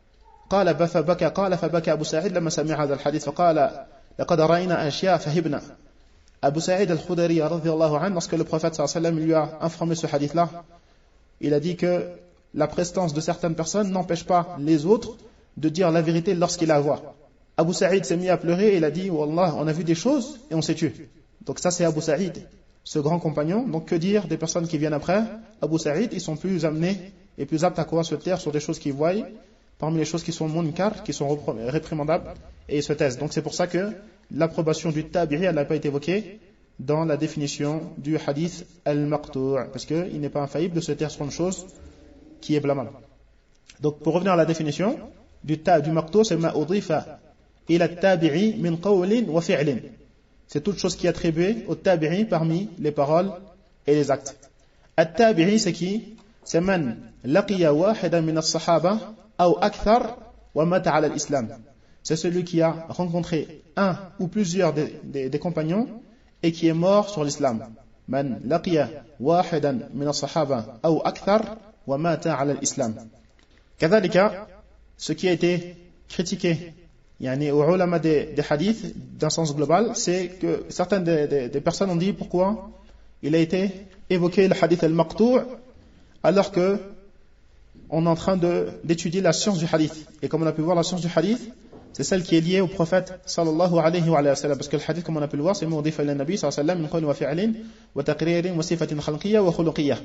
[SPEAKER 5] قال فبكى قال فبكى أبو سعيد لما سمع هذا الحديث فقال لقد رأينا أشياء فهبنا. Abu Sa'id al-Khudri, radiyallahu anhu, lorsque le prophète sallallahu alayhi wa sallam lui a informé ce hadith-là, il a dit que la prestance de certaines personnes n'empêche pas les autres de dire la vérité lorsqu'il la voit. Abu Sa'id s'est mis à pleurer et il a dit Wallah, on a vu des choses et on s'est tué. Donc ça c'est Abu Sa'id, ce grand compagnon. Donc que dire des personnes qui viennent après Abu Sa'id, ils sont plus amenés et plus aptes à quoi se taire sur des choses qu'ils voient, parmi les choses qui sont munkar, qui sont réprimandables, et ils se taisent. Donc c'est pour ça que l'approbation du tabi'i, elle n'a pas été évoquée dans la définition du hadith al-maqtu', parce qu'il n'est pas infaillible de se taire sur une chose qui est blâmable. Donc pour revenir à la définition du, ta, du maqtu', c'est ma udifa ila tabi'i min qawlin wa fi'lin. C'est toute chose qui est attribuée au tabi'i parmi les paroles et les actes. At-tabi'i c'est qui? C'est man laqiya wahidan min as-sahaba aw akthar wa mata ala al-islam. C'est celui qui a rencontré un ou plusieurs des, des, des compagnons et qui est mort sur l'islam. Man laqiya wahidan min as-sahaba aw akthar wa mata ala al-islam. Kadhalika, ce qui a été critiqué yani aux ulama des, des hadiths d'un sens global, c'est que certaines des, des, des personnes ont dit pourquoi il a été évoqué le hadith al-maqtu' alors que on est en train de, d'étudier la science du hadith. Et comme on a pu voir, la science du hadith, c'est celle qui est liée au prophète sallallahu alayhi wa sallam. Parce que le hadith, comme on a pu le voir, c'est mu'difa ila nabi sallallahu alayhi wa sallam min qawlin wa fi'lin wa taqririn wa sifatin khalqiyya wa khuluqiyya.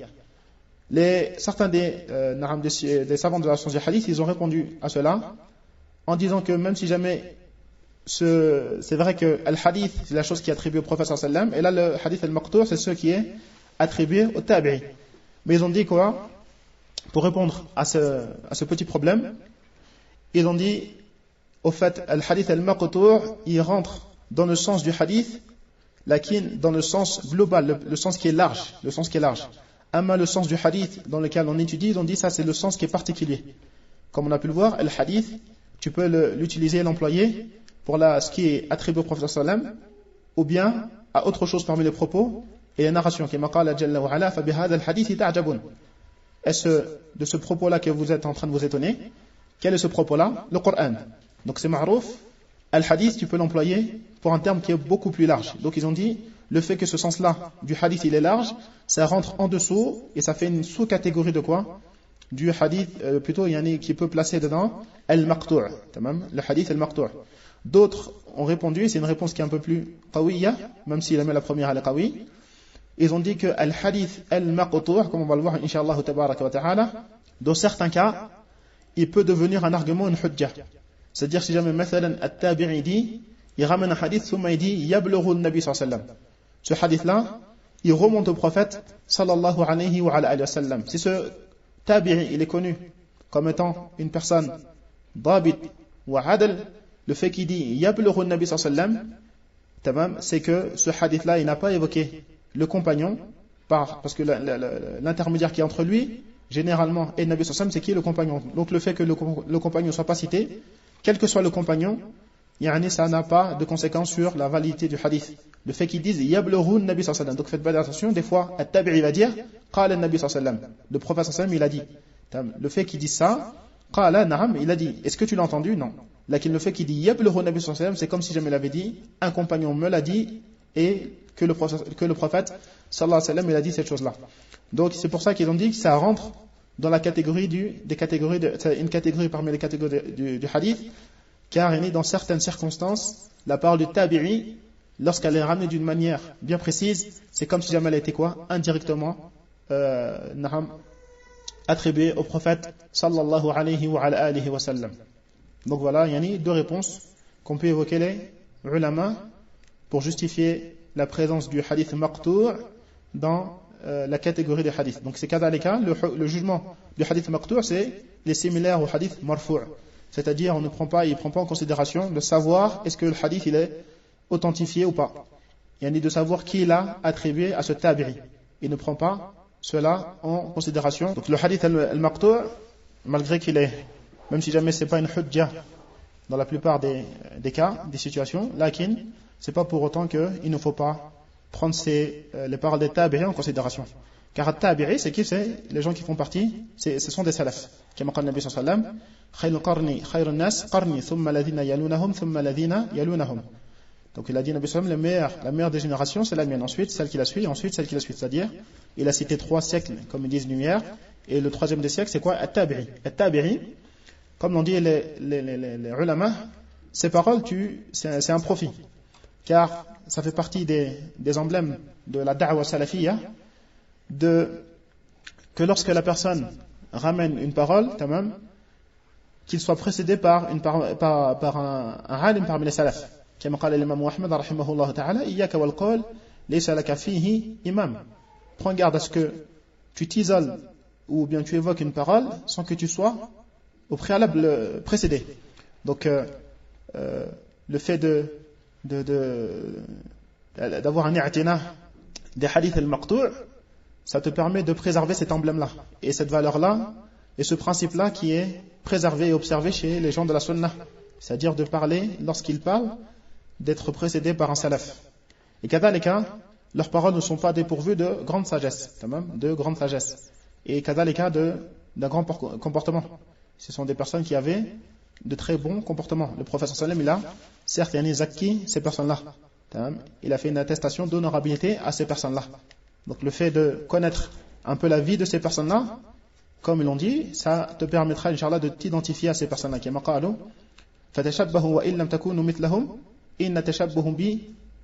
[SPEAKER 5] Les, certains des, euh, des, des savants de la science du hadith, ils ont répondu à cela en disant que même si jamais ce, c'est vrai que al-hadith, c'est la chose qui est attribuée au prophète sallallahu alayhi wa sallam, et là le hadith al-maqtu', c'est ce qui est attribué au tabi'i. Mais ils ont dit quoi? Pour répondre à ce, à ce petit problème, ils ont dit, au fait, al-hadith al-maqtu', il rentre dans le sens du hadith, lakin dans le sens global, le, le sens qui est large, le sens qui est large. Amma le sens du hadith dans lequel on étudie, ils ont dit ça c'est le sens qui est particulier. Comme on a pu le voir, le hadith, tu peux le, l'utiliser et l'employer pour la, ce qui est attribué au prophète sallallahu alayhi wa sallam, ou bien à autre chose parmi les propos et les narrations. Qui maqala jalla wa ala fa bihadha al-hadith ta'jabun. Est-ce de ce propos-là que vous êtes en train de vous étonner? Quel est ce propos-là? Le Coran. Donc c'est ma'rouf. Al-hadith, tu peux l'employer pour un terme qui est beaucoup plus large. Donc ils ont dit, le fait que ce sens-là du hadith il est large, ça rentre en dessous et ça fait une sous-catégorie de quoi? Du hadith, euh, plutôt il y en a qui peut placer dedans al-maqtu', le hadith al-maqtu'. D'autres ont répondu, c'est une réponse qui est un peu plus qawiyya, même si la première elle est qawi. Ils ont dit que al-hadith al-maqtu', comme on va le voir inshallah tabaraka wa ta'ala, dans certains cas, il peut devenir un argument, une hujja. C'est-à-dire si jamais mathalan at-tabi'i dit, il ramène un hadith, thumma il dit yablughu an-nabi sallallahu alayhi wa sallam. Ce hadith-là, il remonte au prophète sallallahu alayhi wa alayhi wa sallam. Si ce tabi'i, il est connu comme étant une personne dabit wa adl, le fait qu'il dit yablughu an-nabi sallallahu alayhi wa sallam, c'est que ce hadith-là, il n'a pas évoqué le compagnon, par, parce que l'intermédiaire qui est entre lui, généralement, et le Nabi sallallahu alayhi wa sallam, c'est qui le compagnon. Donc le fait que le, le compagnon ne soit pas cité, quel que soit le compagnon, yani ça n'a pas de conséquence sur la validité du hadith. Le fait qu'ils disent yablughu an-nabi sallallahu alayhi wa sallam. Donc faites bien attention, des fois, at-tabi'i va dire qala an-nabi sallallahu alayhi wa sallam. Le prophète sallallahu alayhi wa sallam, il a dit. Le fait qu'il dise ça, qala na'am, il a dit. Est-ce que tu l'as entendu? Non. Lakin le fait qu'il dit yablughu an-nabi sallallahu alayhi wa sallam, c'est comme si jamais il avait dit un compagnon me l'a dit et que le prophète, que le prophète sallallahu alayhi wa sallam, il a dit cette chose-là. Donc c'est pour ça qu'ils ont dit que ça rentre dans la catégorie du, des catégories de, une catégorie parmi les catégories de, du, du hadith, car il est dans certaines circonstances, la parole du tabi'i, lorsqu'elle est ramenée d'une manière bien précise, c'est comme si jamais elle était quoi? Indirectement, euh, attribuée au prophète, sallallahu alayhi wa alihi wa sallam. Donc voilà, il y a deux réponses qu'on peut évoquer les ulama pour justifier la présence du hadith maqtu' dans Euh, la catégorie des hadiths. Donc c'est kadhalika, le, le jugement du hadith maqtu', c'est les similaires au hadith marfu'. C'est-à-dire on ne prend pas, il prend pas en considération de savoir est-ce que le hadith il est authentifié ou pas. Il y a ni de savoir qui l'a attribué à ce tabi'i. Il ne prend pas cela en considération. Donc le hadith al-maqtu', malgré qu'il est, même si jamais c'est pas une hujja dans la plupart des, des cas, des situations, lakin, c'est pas pour autant qu'il ne faut pas prendre ces, euh, les paroles des tabi'i en considération. Car tabi'i, c'est qui? C'est les gens qui font partie, c'est, ce sont des salafs. Comme dit le Nabi sallallahu alayhi wa sallam, khayrul qarni, khayrun nas, qarni, thumma ladhina yalunahum, thumma ladhina yalunahum. Donc il a dit, Nabi sallallahu alayhi wa sallam, la meilleure, la meilleure des générations, c'est la mienne. Ensuite, celle qui la suit, ensuite, celle qui la suit. C'est-à-dire, il a cité trois siècles, comme ils disent lumière, et le troisième des siècles, c'est quoi? At-tabi'i. At-tabi'i, comme l'ont dit les, les, les, les, les ulama, ces paroles, tu, c'est, c'est un profit. Car ça fait partie des, des emblèmes de la da'wa salafiyya, de, que lorsque la personne ramène une parole, tamam, qu'il soit précédé par, une, par, par, par un, un alim parmi les salafs. Comme قال l'imam Ahmad rahimahullah ta'ala, iyyaka wal qawl laysa laka fihi imam. Prends garde à ce que tu t'isoles ou bien tu évoques une parole sans que tu sois au préalable précédé. Donc euh, euh, le fait de De, de, d'avoir un i'tina des hadiths al-maqtu', ça te permet de préserver cet emblème-là et cette valeur-là et ce principe-là qui est préservé et observé chez les gens de la sunnah, c'est-à-dire de parler, lorsqu'ils parlent, d'être précédés par un salaf. Et kadhalika, leurs paroles ne sont pas dépourvues de grande sagesse, de grande sagesse, et kadhalika de, d'un grand comportement. Ce sont des personnes qui avaient de très bons comportements. Le prophète sallam, il a, certes, il y a zakki ces personnes-là. Il a fait une attestation d'honorabilité à ces personnes-là. Donc le fait de connaître un peu la vie de ces personnes-là, comme ils l'ont dit, ça te permettra, Inch'Allah, de t'identifier à ces personnes-là. Qui est maqalu, fatashabbahu wa illam takunu mithlahum, inna tashabbuhum bi,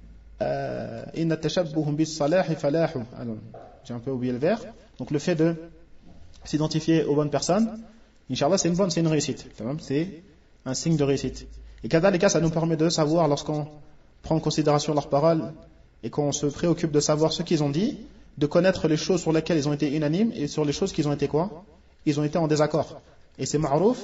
[SPEAKER 5] inna tashabbuhum bis salahi falahu. Alors, j'ai un peu oublié le vers. Donc le fait de s'identifier aux bonnes personnes, Inch'Allah, c'est une bonne, c'est une réussite. C'est un signe de réussite. Et kadhalika, ça nous permet de savoir, lorsqu'on prend en considération leurs paroles et qu'on se préoccupe de savoir ce qu'ils ont dit, de connaître les choses sur lesquelles ils ont été unanimes et sur les choses qu'ils ont été quoi? Ils ont été en désaccord. Et c'est ma'rouf,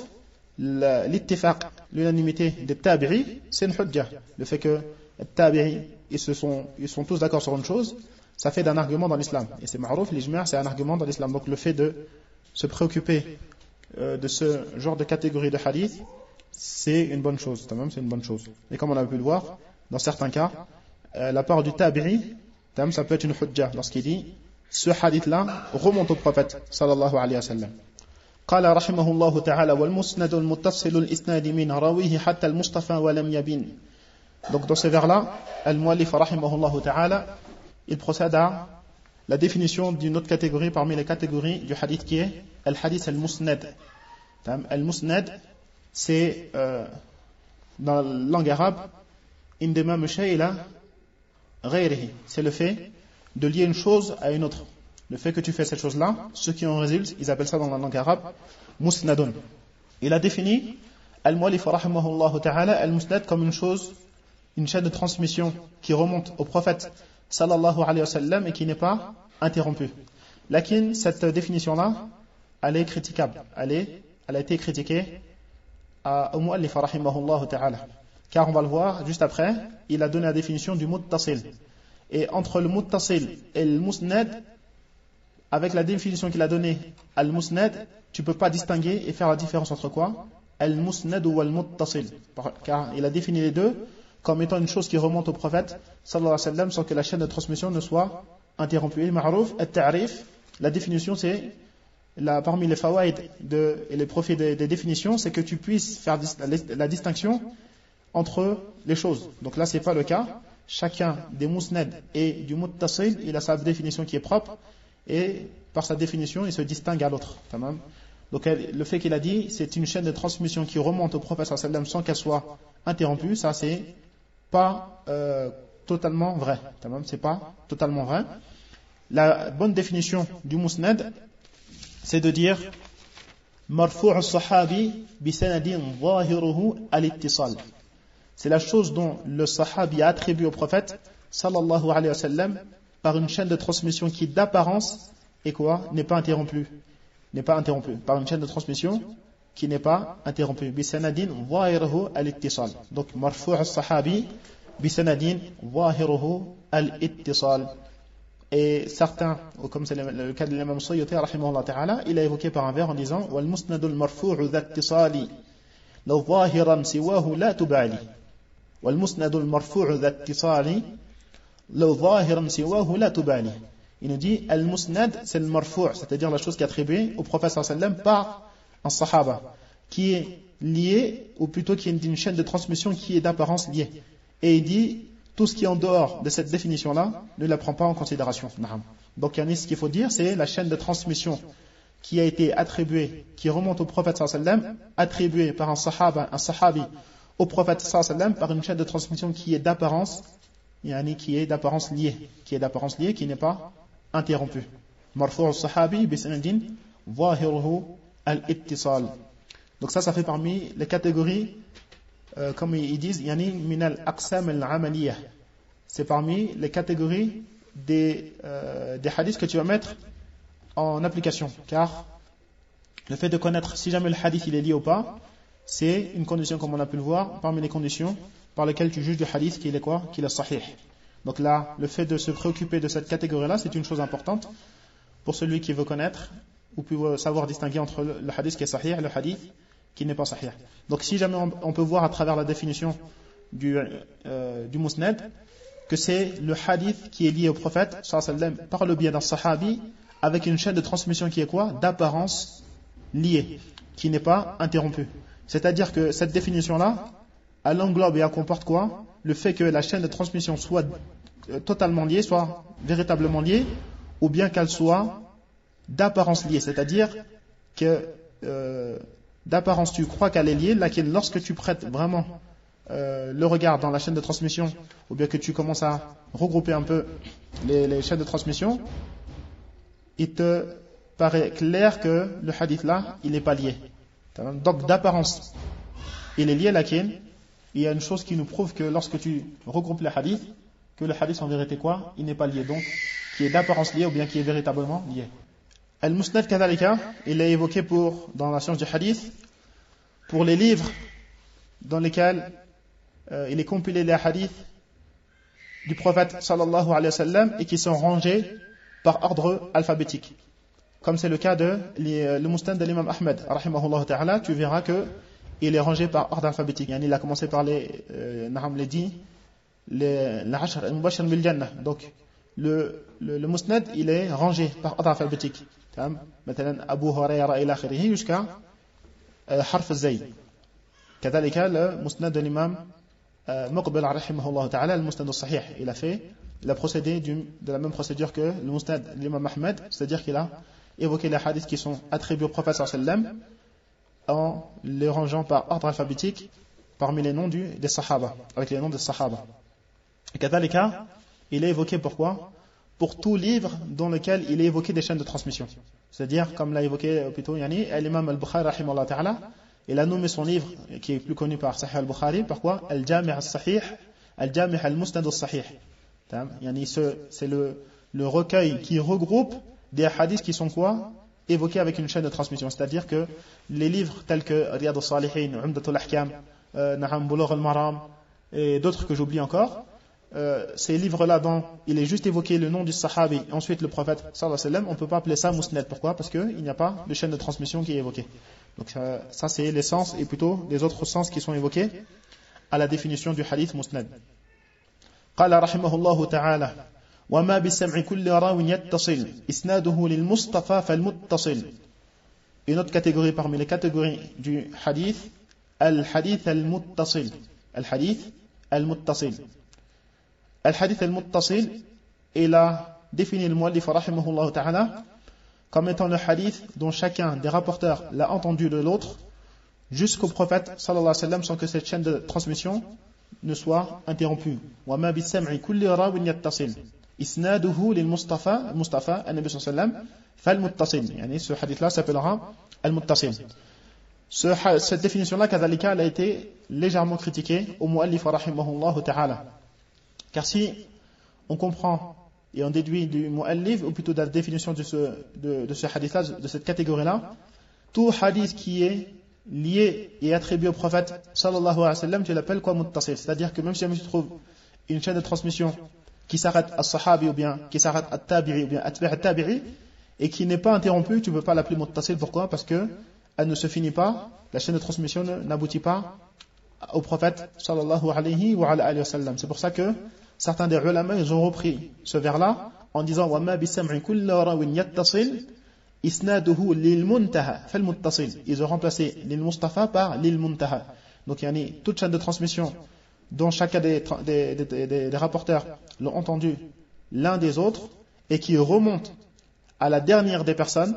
[SPEAKER 5] l'ittifaq, l'unanimité des tabi'i, c'est une hujja. Le fait que les tabi'i, ils, se sont, ils sont tous d'accord sur une chose, ça fait d'un argument dans l'islam. Et c'est ma'rouf, l'ijma', c'est un argument dans l'islam. Donc le fait de se préoccuper euh, de ce genre de catégorie de hadith, c'est une bonne chose. C'est une bonne chose. Et comme on a pu le voir, dans certains cas, euh, la part du tabi'i, ça peut être une hujja lorsqu'il dit ce hadith-là remonte au prophète sallallahu alayhi wa sallam. قال رحمه الله تعالى والمسند المتصل الإسناد من راويه حتى المصطفى ولم يبين. Donc dans ce vers-là, al-muallif rahimahullah ta'ala, il procède à la définition d'une autre catégorie parmi les catégories du hadith qui est al-hadith al-musnad. Al-musnad, c'est euh, dans la langue arabe indemam shayla ghayrihi, c'est le fait de lier une chose à une autre. Le fait que tu fais cette chose-là, ce qui en résulte, ils appellent ça dans la langue arabe musnadun. Il a défini al-muallif rahimahullah ta'ala al-musnad comme une chose, une chaîne de transmission qui remonte au prophète sallallahu alayhi wa sallam et qui n'est pas interrompue. Lakin, cette définition-là, elle est critiquable. Elle, est, elle a été critiquée à, au muallif rahimahullah ta'ala. Car on va le voir juste après, il a donné la définition du muttasil. Et entre le muttasil et le musnad, avec la définition qu'il a donnée, al-musnad, tu ne peux pas distinguer et faire la différence entre quoi? Al-musnad ou al-muttasil. Car il a défini les deux comme étant une chose qui remonte au prophète sallallahu alayhi wa sallam sans que la chaîne de transmission ne soit interrompue. Et ma'rouf, at-ta'rif, la définition c'est, la, parmi les fawaïd de, et les profits des, des définitions, c'est que tu puisses faire la, la distinction entre les choses. Donc là, ce n'est pas le cas. Chacun des musnad et du muttasil, il a sa définition qui est propre. Et par sa définition, il se distingue à l'autre. Donc le fait qu'il a dit, c'est une chaîne de transmission qui remonte au prophète sallallahu alayhi wa sallam sans qu'elle soit interrompue, ça c'est pas euh, totalement vrai. C'est pas totalement vrai. La bonne définition du musnad, c'est de dire marfu' as-sahabi bi sanadin zahiruhu al-ittisal. C'est la chose dont le sahabi a attribué au prophète sallallahu alayhi wa sallam par une chaîne de transmission qui d'apparence est quoi? N'est pas interrompue. N'est pas interrompue. Par une chaîne de transmission qui n'est pas interrompue. Bisanadin zahiruhu al-ittisal. Donc marfu' as-sahabi bisanadin zahiruhu al-ittisal. Et certains, comme c'est le cas de l'imam Suyuti rahimahullah ta'ala, il a évoqué par un vers en disant wal musnadul marfu'u dhat-ittisali law zahiran siwahu la tubali. Wal musnadul marfu'u dhat-ittisali il nous dit al-musnad c'est le marfu', c'est-à-dire la chose qui est attribuée au prophète sallallahu alayhi wa sallam par un sahaba qui est lié, ou plutôt qui est une chaîne de transmission qui est d'apparence liée. Et il dit tout ce qui est en dehors de cette définition-là ne la prend pas en considération. Donc ce qu'il faut dire, c'est la chaîne de transmission qui a été attribuée, qui remonte au prophète sallallahu alayhi wa sallam, attribuée par un sahaba, un sahabi au prophète sallallahu alayhi wa sallam par une chaîne de transmission qui est d'apparence Yani qui est d'apparence liée, qui est d'apparence liée, qui n'est pas interrompue. Marfu' as-sahabi bi sanadin zahiruhu al-ittisal. Donc ça, ça fait parmi les catégories, euh, comme ils disent, yani min al-aqsam al-amaliyah. C'est parmi les catégories des, euh, des hadiths que tu vas mettre en application. Car le fait de connaître si jamais le hadith il est lié ou pas, c'est une condition, comme on a pu le voir, parmi les conditions par lesquelles tu juges du hadith qu'il est quoi? Qu'il est sahih. Donc là, le fait de se préoccuper de cette catégorie-là, c'est une chose importante pour celui qui veut connaître ou peut savoir distinguer entre le hadith qui est sahih et le hadith qui n'est pas sahih. Donc si jamais on, on peut voir à travers la définition du, euh, du musnad que c'est le hadith qui est lié au prophète sallallahu alayhi wa sallam par le biais d'un sahabi avec une chaîne de transmission qui est quoi? D'apparence liée, qui n'est pas interrompue. C'est-à-dire que cette définition-là, elle englobe et elle comporte quoi? Le fait que la chaîne de transmission soit totalement liée, soit véritablement liée, ou bien qu'elle soit d'apparence liée. C'est-à-dire que euh, d'apparence tu crois qu'elle est liée, laquelle lorsque tu prêtes vraiment euh, le regard dans la chaîne de transmission, ou bien que tu commences à regrouper un peu les, les chaînes de transmission, il te paraît clair que le hadith là, il n'est pas lié. Donc d'apparence, il est lié laquelle il y a une chose qui nous prouve que lorsque tu regroupes les hadiths, que le hadith en vérité quoi, il n'est pas lié, donc qui est d'apparence lié ou bien qui est véritablement lié. Al-Musnad kadhalika, il est évoqué pour, dans la science du hadith, pour les livres dans lesquels euh, il est compilé les hadiths du prophète sallallahu alayhi wa sallam et qui sont rangés par ordre alphabétique. Comme c'est le cas de les, le Musnad de l'imam Ahmed, rahimahullah ta'ala, tu verras que il est rangé par ordre alphabétique. Il a commencé par les, euh, les dix, les l'ashr al-mubashir bil jannah. Donc, le, le, le Musnad, il est rangé par ordre alphabétique. Maintenant, Abu Hurayra ila akhirih jusqu'à euh, harf al-zayd. كذلك le Musnad de l'imam Muqbil rahimahullah ta'ala, le Musnad al-Sahih, il a fait le procédé du, de la même procédure que le Musnad de l'imam Ahmed, c'est-à-dire qu'il a évoqué les hadiths qui sont attribués au prophète sallallahu alayhi wa sallam en les rangeant par ordre alphabétique parmi les noms du, des Sahaba, avec les noms des Sahaba. Et kadhalika, il est évoqué pourquoi? Pour tout livre dans lequel il est évoqué des chaînes de transmission. C'est-à-dire, comme l'a évoqué plutôt Yani, l'imam al-Bukhari rahimahullah ta'ala, il a nommé son livre, qui est plus connu par Sahih al-Bukhari, pourquoi? Al-Jami' al-Sahih, Al-Jami' al-Musnad al-Sahih. C'est le, le recueil qui regroupe des hadiths qui sont quoi? Évoqués avec une chaîne de transmission. C'est-à-dire que les livres tels que Riyad al-Salihin, Umdatul Ahkam, Naham Bulugh al-Maram, et d'autres que j'oublie encore, euh, ces livres-là dont il est juste évoqué le nom du sahabi, ensuite le prophète sallallahu alayhi wa sallam, on ne peut pas appeler ça musnad. Pourquoi? Parce qu'il n'y a pas de chaîne de transmission qui est évoquée. Donc ça, ça c'est les sens et plutôt les autres sens qui sont évoqués à la définition du hadith musnad. قال رحمه الله تعالى وما بسمع كل راو يتصل إسناده للمصطفى فالمتصل. Une autre catégorie parmi les catégories du hadith, al-hadith al-muttasil. Al-hadith al-muttasil. Al-hadith al-muttasil, il a défini le muallif rahimahullah ta'ala comme étant le hadith dont chacun des rapporteurs l'a entendu de l'autre jusqu'au prophète sallallahu alayhi wa sallam sans que cette chaîne de transmission ne soit interrompue. وَمَا بِسَمْعِ كُلِّ رَاوٍ يَتَّصِلْ إِسْنَادُهُ لِلْمُصْطَفَى Mustafa النبي صلى الله عليه وسلم فَالْمُتَّصِلْ. يعني ce hadith-là s'appellera al-muttasil. Ce, cette définition-là, kadhalika, elle a été légèrement critiquée au muallif rahimahullah ta'ala. Car si on comprend et on déduit du muallif, ou plutôt de la définition de ce, de, de ce hadith-là, de cette catégorie-là, tout hadith qui est lié et attribué au prophète sallallahu alayhi wa sallam, tu l'appelles quoi muttasil. C'est-à-dire que même si tu trouves une chaîne de transmission qui s'arrête à sahabi ou bien qui s'arrête à tabi'i ou bien à tabi'i et qui n'est pas interrompue, tu ne peux pas l'appeler muttasil. Pourquoi? Parce que elle ne se finit pas, la chaîne de transmission n'aboutit pas au prophète sallallahu alayhi wa sallam. C'est pour ça que certains des ulama, ils ont repris ce vers-là en disant وَمَا بِسَمْعِ كُلَّ رَوٍ يَتَّصِلْ إِسْنَادُهُ لِلْمُنْتَهَى فَالْمُتَّصِلْ. Ils ont remplacé l'il-Mustafa par l'il-Muntaha. Donc il y a toute chaîne de transmission dont chacun des, des, des, des, des rapporteurs l'ont entendu l'un des autres et qui remonte à la dernière des personnes,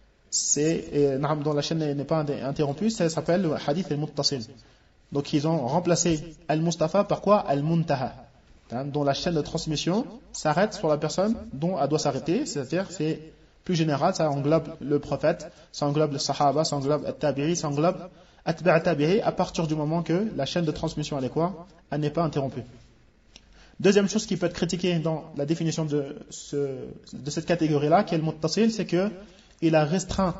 [SPEAKER 5] c'est, et, dont la chaîne n'est pas interrompue, ça s'appelle le hadith al-Muttasil. Donc ils ont remplacé al-Mustafa par quoi? Al-Muntaha, dont la chaîne de transmission s'arrête sur la personne dont elle doit s'arrêter, c'est-à-dire c'est plus général, ça englobe le prophète, ça englobe le sahaba, ça englobe le tabi'i, ça englobe atba' tabi'i à partir du moment que la chaîne de transmission elle est quoi? Elle n'est pas interrompue. Deuxième chose qui peut être critiquée dans la définition de, ce, de cette catégorie-là, qui est le muttasil, c'est que il a restreint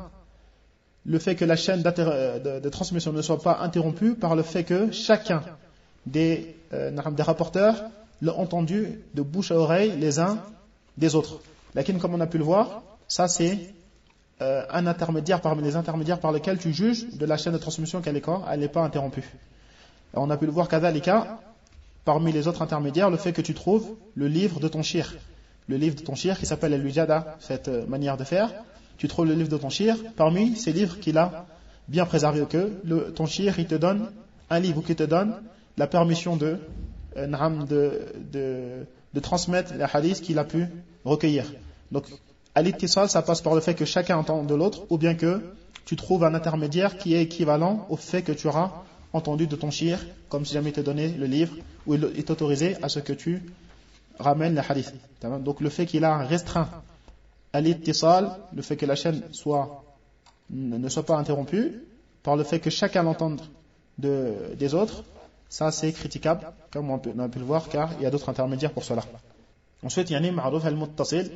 [SPEAKER 5] le fait que la chaîne de, de transmission ne soit pas interrompue par le fait que chacun des, euh, des rapporteurs l'a entendu de bouche à oreille les uns des autres. Lakin, comme on a pu le voir, ça c'est euh, un intermédiaire parmi les intermédiaires par lesquels tu juges de la chaîne de transmission qu'elle est quoi? Elle n'est pas interrompue. Et on a pu le voir kadhalika, parmi les autres intermédiaires, le fait que tu trouves le livre de ton shir. Le livre de ton shir qui s'appelle al-Wijada, cette manière de faire. Tu trouves le livre de ton shir parmi ces livres qu'il a bien préservés, que le, ton shir il te donne un livre qui te donne la permission de, euh, de, de, de transmettre les hadiths qu'il a pu recueillir. Donc, al-ittisal, ça passe par le fait que chacun entend de l'autre, ou bien que tu trouves un intermédiaire qui est équivalent au fait que tu auras entendu de ton shir, comme si jamais il te donnait le livre, ou il est autorisé à ce que tu ramènes les hadiths. Donc, le fait qu'il a restreint al-ittisal, le fait que la chaîne soit, ne soit pas interrompue, par le fait que chacun l'entende de, des autres, ça c'est critiquable, comme on, peut, on a pu le voir, car il y a d'autres intermédiaires pour cela. Ensuite, yani ma'ruf al-muttasil,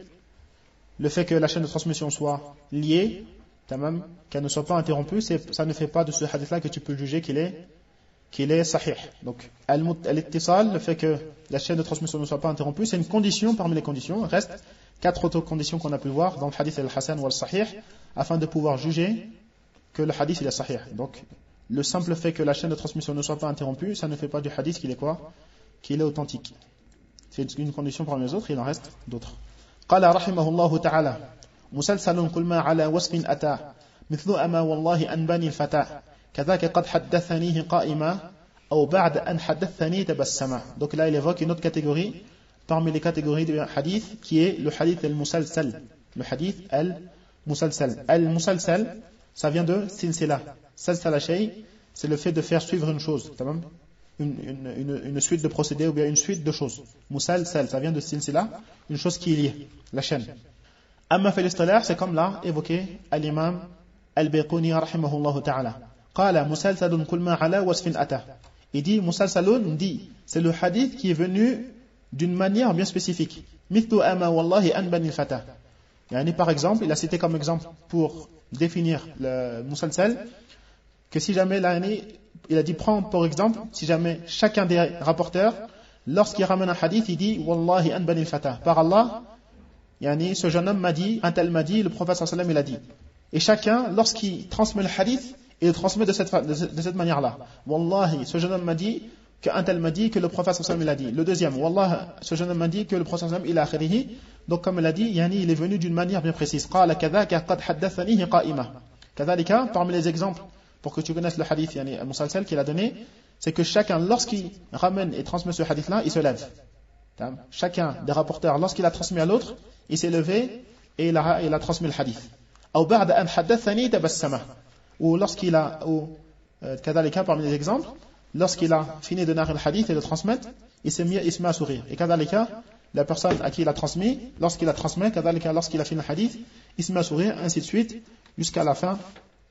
[SPEAKER 5] le fait que la chaîne de transmission soit liée, tamam, qu'elle ne soit pas interrompue, ça ne fait pas de ce hadith-là que tu peux juger qu'il est, qu'il est sahih. Donc, al-ittisal, le fait que la chaîne de transmission ne soit pas interrompue, c'est une condition parmi les conditions. Il reste quatre autres conditions qu'on a pu voir dans le hadith al-hasan ou al-sahih, afin de pouvoir juger que le hadith il est sahih. Donc, le simple fait que la chaîne de transmission ne soit pas interrompue, ça ne fait pas du hadith qu'il est quoi? Qu'il est authentique. C'est une condition parmi les autres, il en reste d'autres. قال رحمه الله تعالى مسلسل كل ما على وصف أتى مثل أما والله أنباني الفتى كذاك قد حدثنيه قائما أو بعد أن حدثني تبسما. Donc là il évoque une autre catégorie parmi les catégories du hadith qui est le hadith al-musalsal. Le hadith al-musalsal. Al-musalsal, ça vient de silsila. Salsala shay, c'est le fait de faire suivre une chose. Tamam? Une, une, une, une suite de procédés ou bien une suite de choses. Musalsal, ça vient de silsila, une chose qui est liée, la chaîne. Amma fil istilah, c'est comme là évoqué à l'imam al-Bayquni rahimahullah ta'ala. Qala musalsalun kul ma ala wasfin ata. Il dit musalsalun, dit, c'est le hadith qui est venu d'une manière bien spécifique. Mithlu ama wallahi anbani al-fata. Yani par exemple, il a cité comme exemple pour définir le musalsal que si jamais l'année il a dit, prends pour exemple, si jamais chacun des rapporteurs, lorsqu'il ramène un hadith, il dit, Wallahi an bani al-fata. Par Allah, yani, ce jeune homme m'a dit, un tel m'a dit, le prophète sallallahu alayhi wa sallam il a dit. Et chacun, lorsqu'il transmet le hadith, il le transmet de cette, de cette, de cette manière-là. Wallahi, ce jeune homme m'a dit, qu'un tel m'a dit, que le prophète sallallahu alayhi wa sallam il a dit. Le deuxième, Wallahi, ce jeune homme m'a dit, que le prophète sallallahu alayhi wa sallam il a akhirihi. Donc comme il a dit, yani, il est venu d'une manière bien précise. Qala kadhaka qad haddathanihi qa'ima. Kadhalika, parmi les exemples, pour que tu connaisses le hadith yani, al-musalsal qu'il a donné, c'est que chacun, lorsqu'il ramène et transmet ce hadith-là, il se lève. Chacun des rapporteurs, lorsqu'il a transmis à l'autre, il s'est levé et il a, il a transmis le hadith. Ou lorsqu'il a, ou, euh, kadhalika, parmi les exemples, lorsqu'il a fini de narrer le hadith et de transmettre, il s'est mis, il se met à sourire. Et kadhalika, la personne à qui il a transmis, lorsqu'il a transmis, kadhalika, lorsqu'il a fini le hadith, il se met à sourire, ainsi de suite, jusqu'à la fin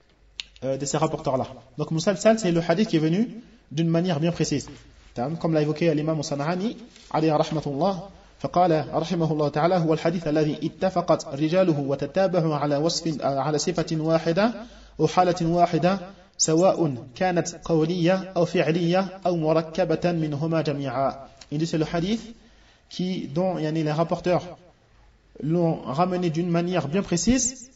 [SPEAKER 5] de ces rapporteurs-là. Donc musalsal, c'est le hadith qui est venu d'une manière bien précise. Comme l'a évoqué l'imam San'ani, alayhi rahmatullah, فقال رحمه الله تعالى هو الحديث الذي اتفقت رجاله وتتابعوا على وصف على صفة واحدة أو حالة واحدة سواء كانت قولية أو فعلية أو مركبة منهما جميعا. Il dit c'est le hadith qui, dont yani, les rapporteurs l'ont ramené d'une manière bien précise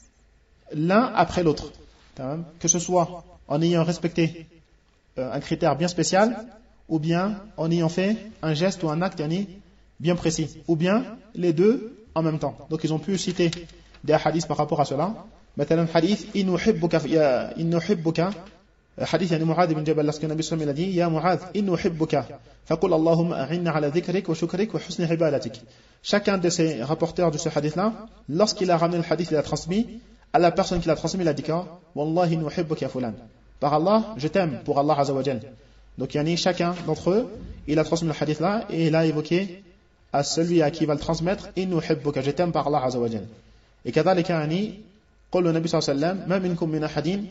[SPEAKER 5] l'un après l'autre. Que ce soit en ayant respecté un critère bien spécial, ou bien en ayant fait un geste ou un acte yani, bien précis, ou bien les deux en même temps. Donc ils ont pu citer des hadiths par rapport à cela. Maintenant, hadith in uhibbuka in uhibbuka hadith yani Mu'adh ibn Jabal, lorsque Nabi sallallahu alayhi wa sallam a dit ya Mu'adh in uhibbuka faqul Allahumma a'inna ala dhikrik wa shukrik wa husni ibadatik. Chacun de ces rapporteurs de ce hadith là, lorsqu'il a ramené le hadith, il a transmis à la personne qui l'a transmis, il a dit quoi? Wallahi nuhibbuka ya fulan. Par Allah, je t'aime pour Allah azza wa jal. Donc yani chacun d'entre eux, il a transmis le hadith là et il a évoqué à celui à qui il va le transmettre, in nuhibbuka, je t'aime par Allah azza wa jal. Et kadhalika yani قال النبي صلى الله عليه وسلم ما منكم من أحد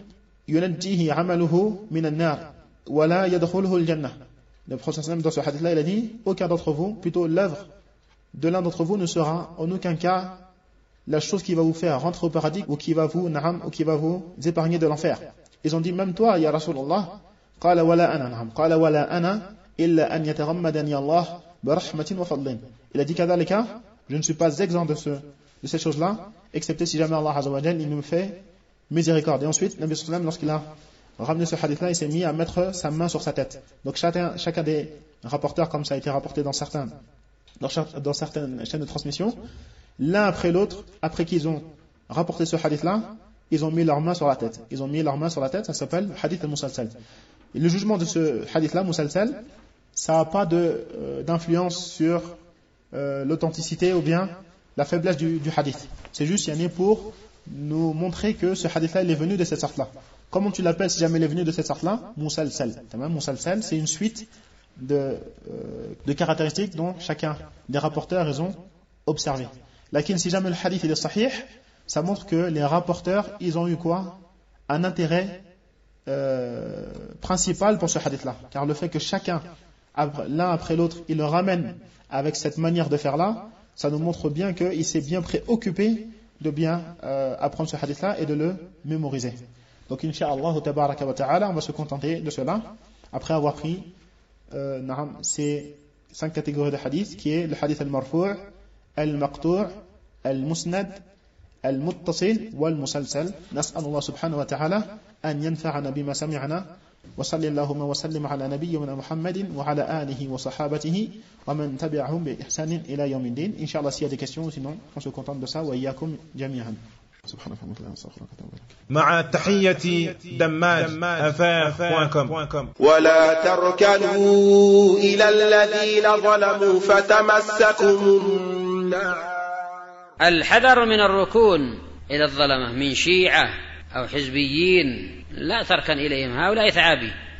[SPEAKER 5] ينجيه عمله من النار ولا يدخله الجنة. Le prophète sallam dans ce hadith là il a dit aucun d'entre vous, plutôt l'œuvre de l'un d'entre vous ne sera en aucun cas la chose qui va vous faire rentrer au paradis ou qui va vous na'am ou qui va vous épargner de l'enfer. Ils ont dit même toi ya Rasulullah, qala wala ana na'am qala wala ana illa an yataghammadani Allah bi rahmatin wa fadlin. Il a dit kadhalika, je ne suis pas exempt de ce de ces choses-là, excepté si jamais Allah azza wa jalla il nous fait miséricorde. Et ensuite, Nabi sallallahu alayhi wa sallam, lorsqu'il a ramené ce hadith-là, il s'est mis à mettre sa main sur sa tête. Donc chacun, chacun des rapporteurs, comme ça a été rapporté dans certains dans, dans certaines chaînes de transmission, l'un après l'autre, après qu'ils ont rapporté ce hadith-là, ils ont mis leurs mains sur la tête. Ils ont mis leurs mains sur la tête, ça s'appelle hadith al-musalsal. Et le jugement de ce hadith-là, musalsal, ça n'a pas de, euh, d'influence sur euh, l'authenticité ou bien la faiblesse du, du hadith. C'est juste yani, pour nous montrer que ce hadith-là, il est venu de cette sorte-là. Comment tu l'appelles si jamais il est venu de cette sorte-là? Musalsal. Musalsal, c'est une suite de, euh, de caractéristiques dont chacun des rapporteurs ils ont observé. Lakin, si jamais le hadith il est sahih, ça montre que les rapporteurs, ils ont eu quoi? Un intérêt euh, principal pour ce hadith-là. Car le fait que chacun, l'un après l'autre, il le ramène avec cette manière de faire-là, ça nous montre bien qu'il s'est bien préoccupé de bien euh, apprendre ce hadith-là et de le mémoriser. Donc, incha'Allah, tabaraka wa ta'ala, on va se contenter de cela, après avoir pris euh, ces cinq catégories de hadith, qui est le hadith al-marfu', al-maqtu', al-musnad, al-muttasil, wal-musalsal. Nas'al Allah subhanahu wa ta'ala an yanfa'ana bima sami'na. وصلى اللهم وسلم على نبينا محمد وعلى آله وصحابته ومن تبعهم بإحسان إلى يوم الدين. Inch'Allah, s'il y a des questions, sinon on se contente de ça. وإياكم جميعا. سبحانك اللهم وبحمدك.
[SPEAKER 7] مع تحية دماج أفاف بوينت كوم.
[SPEAKER 8] ولا تركنوا إلى الذين ظلموا فتمسكم النار.
[SPEAKER 2] الحذر من الركون إلى الظلمة من شيعة أو حزبيين، لا تركن إليهم، هؤلاء ثعابي.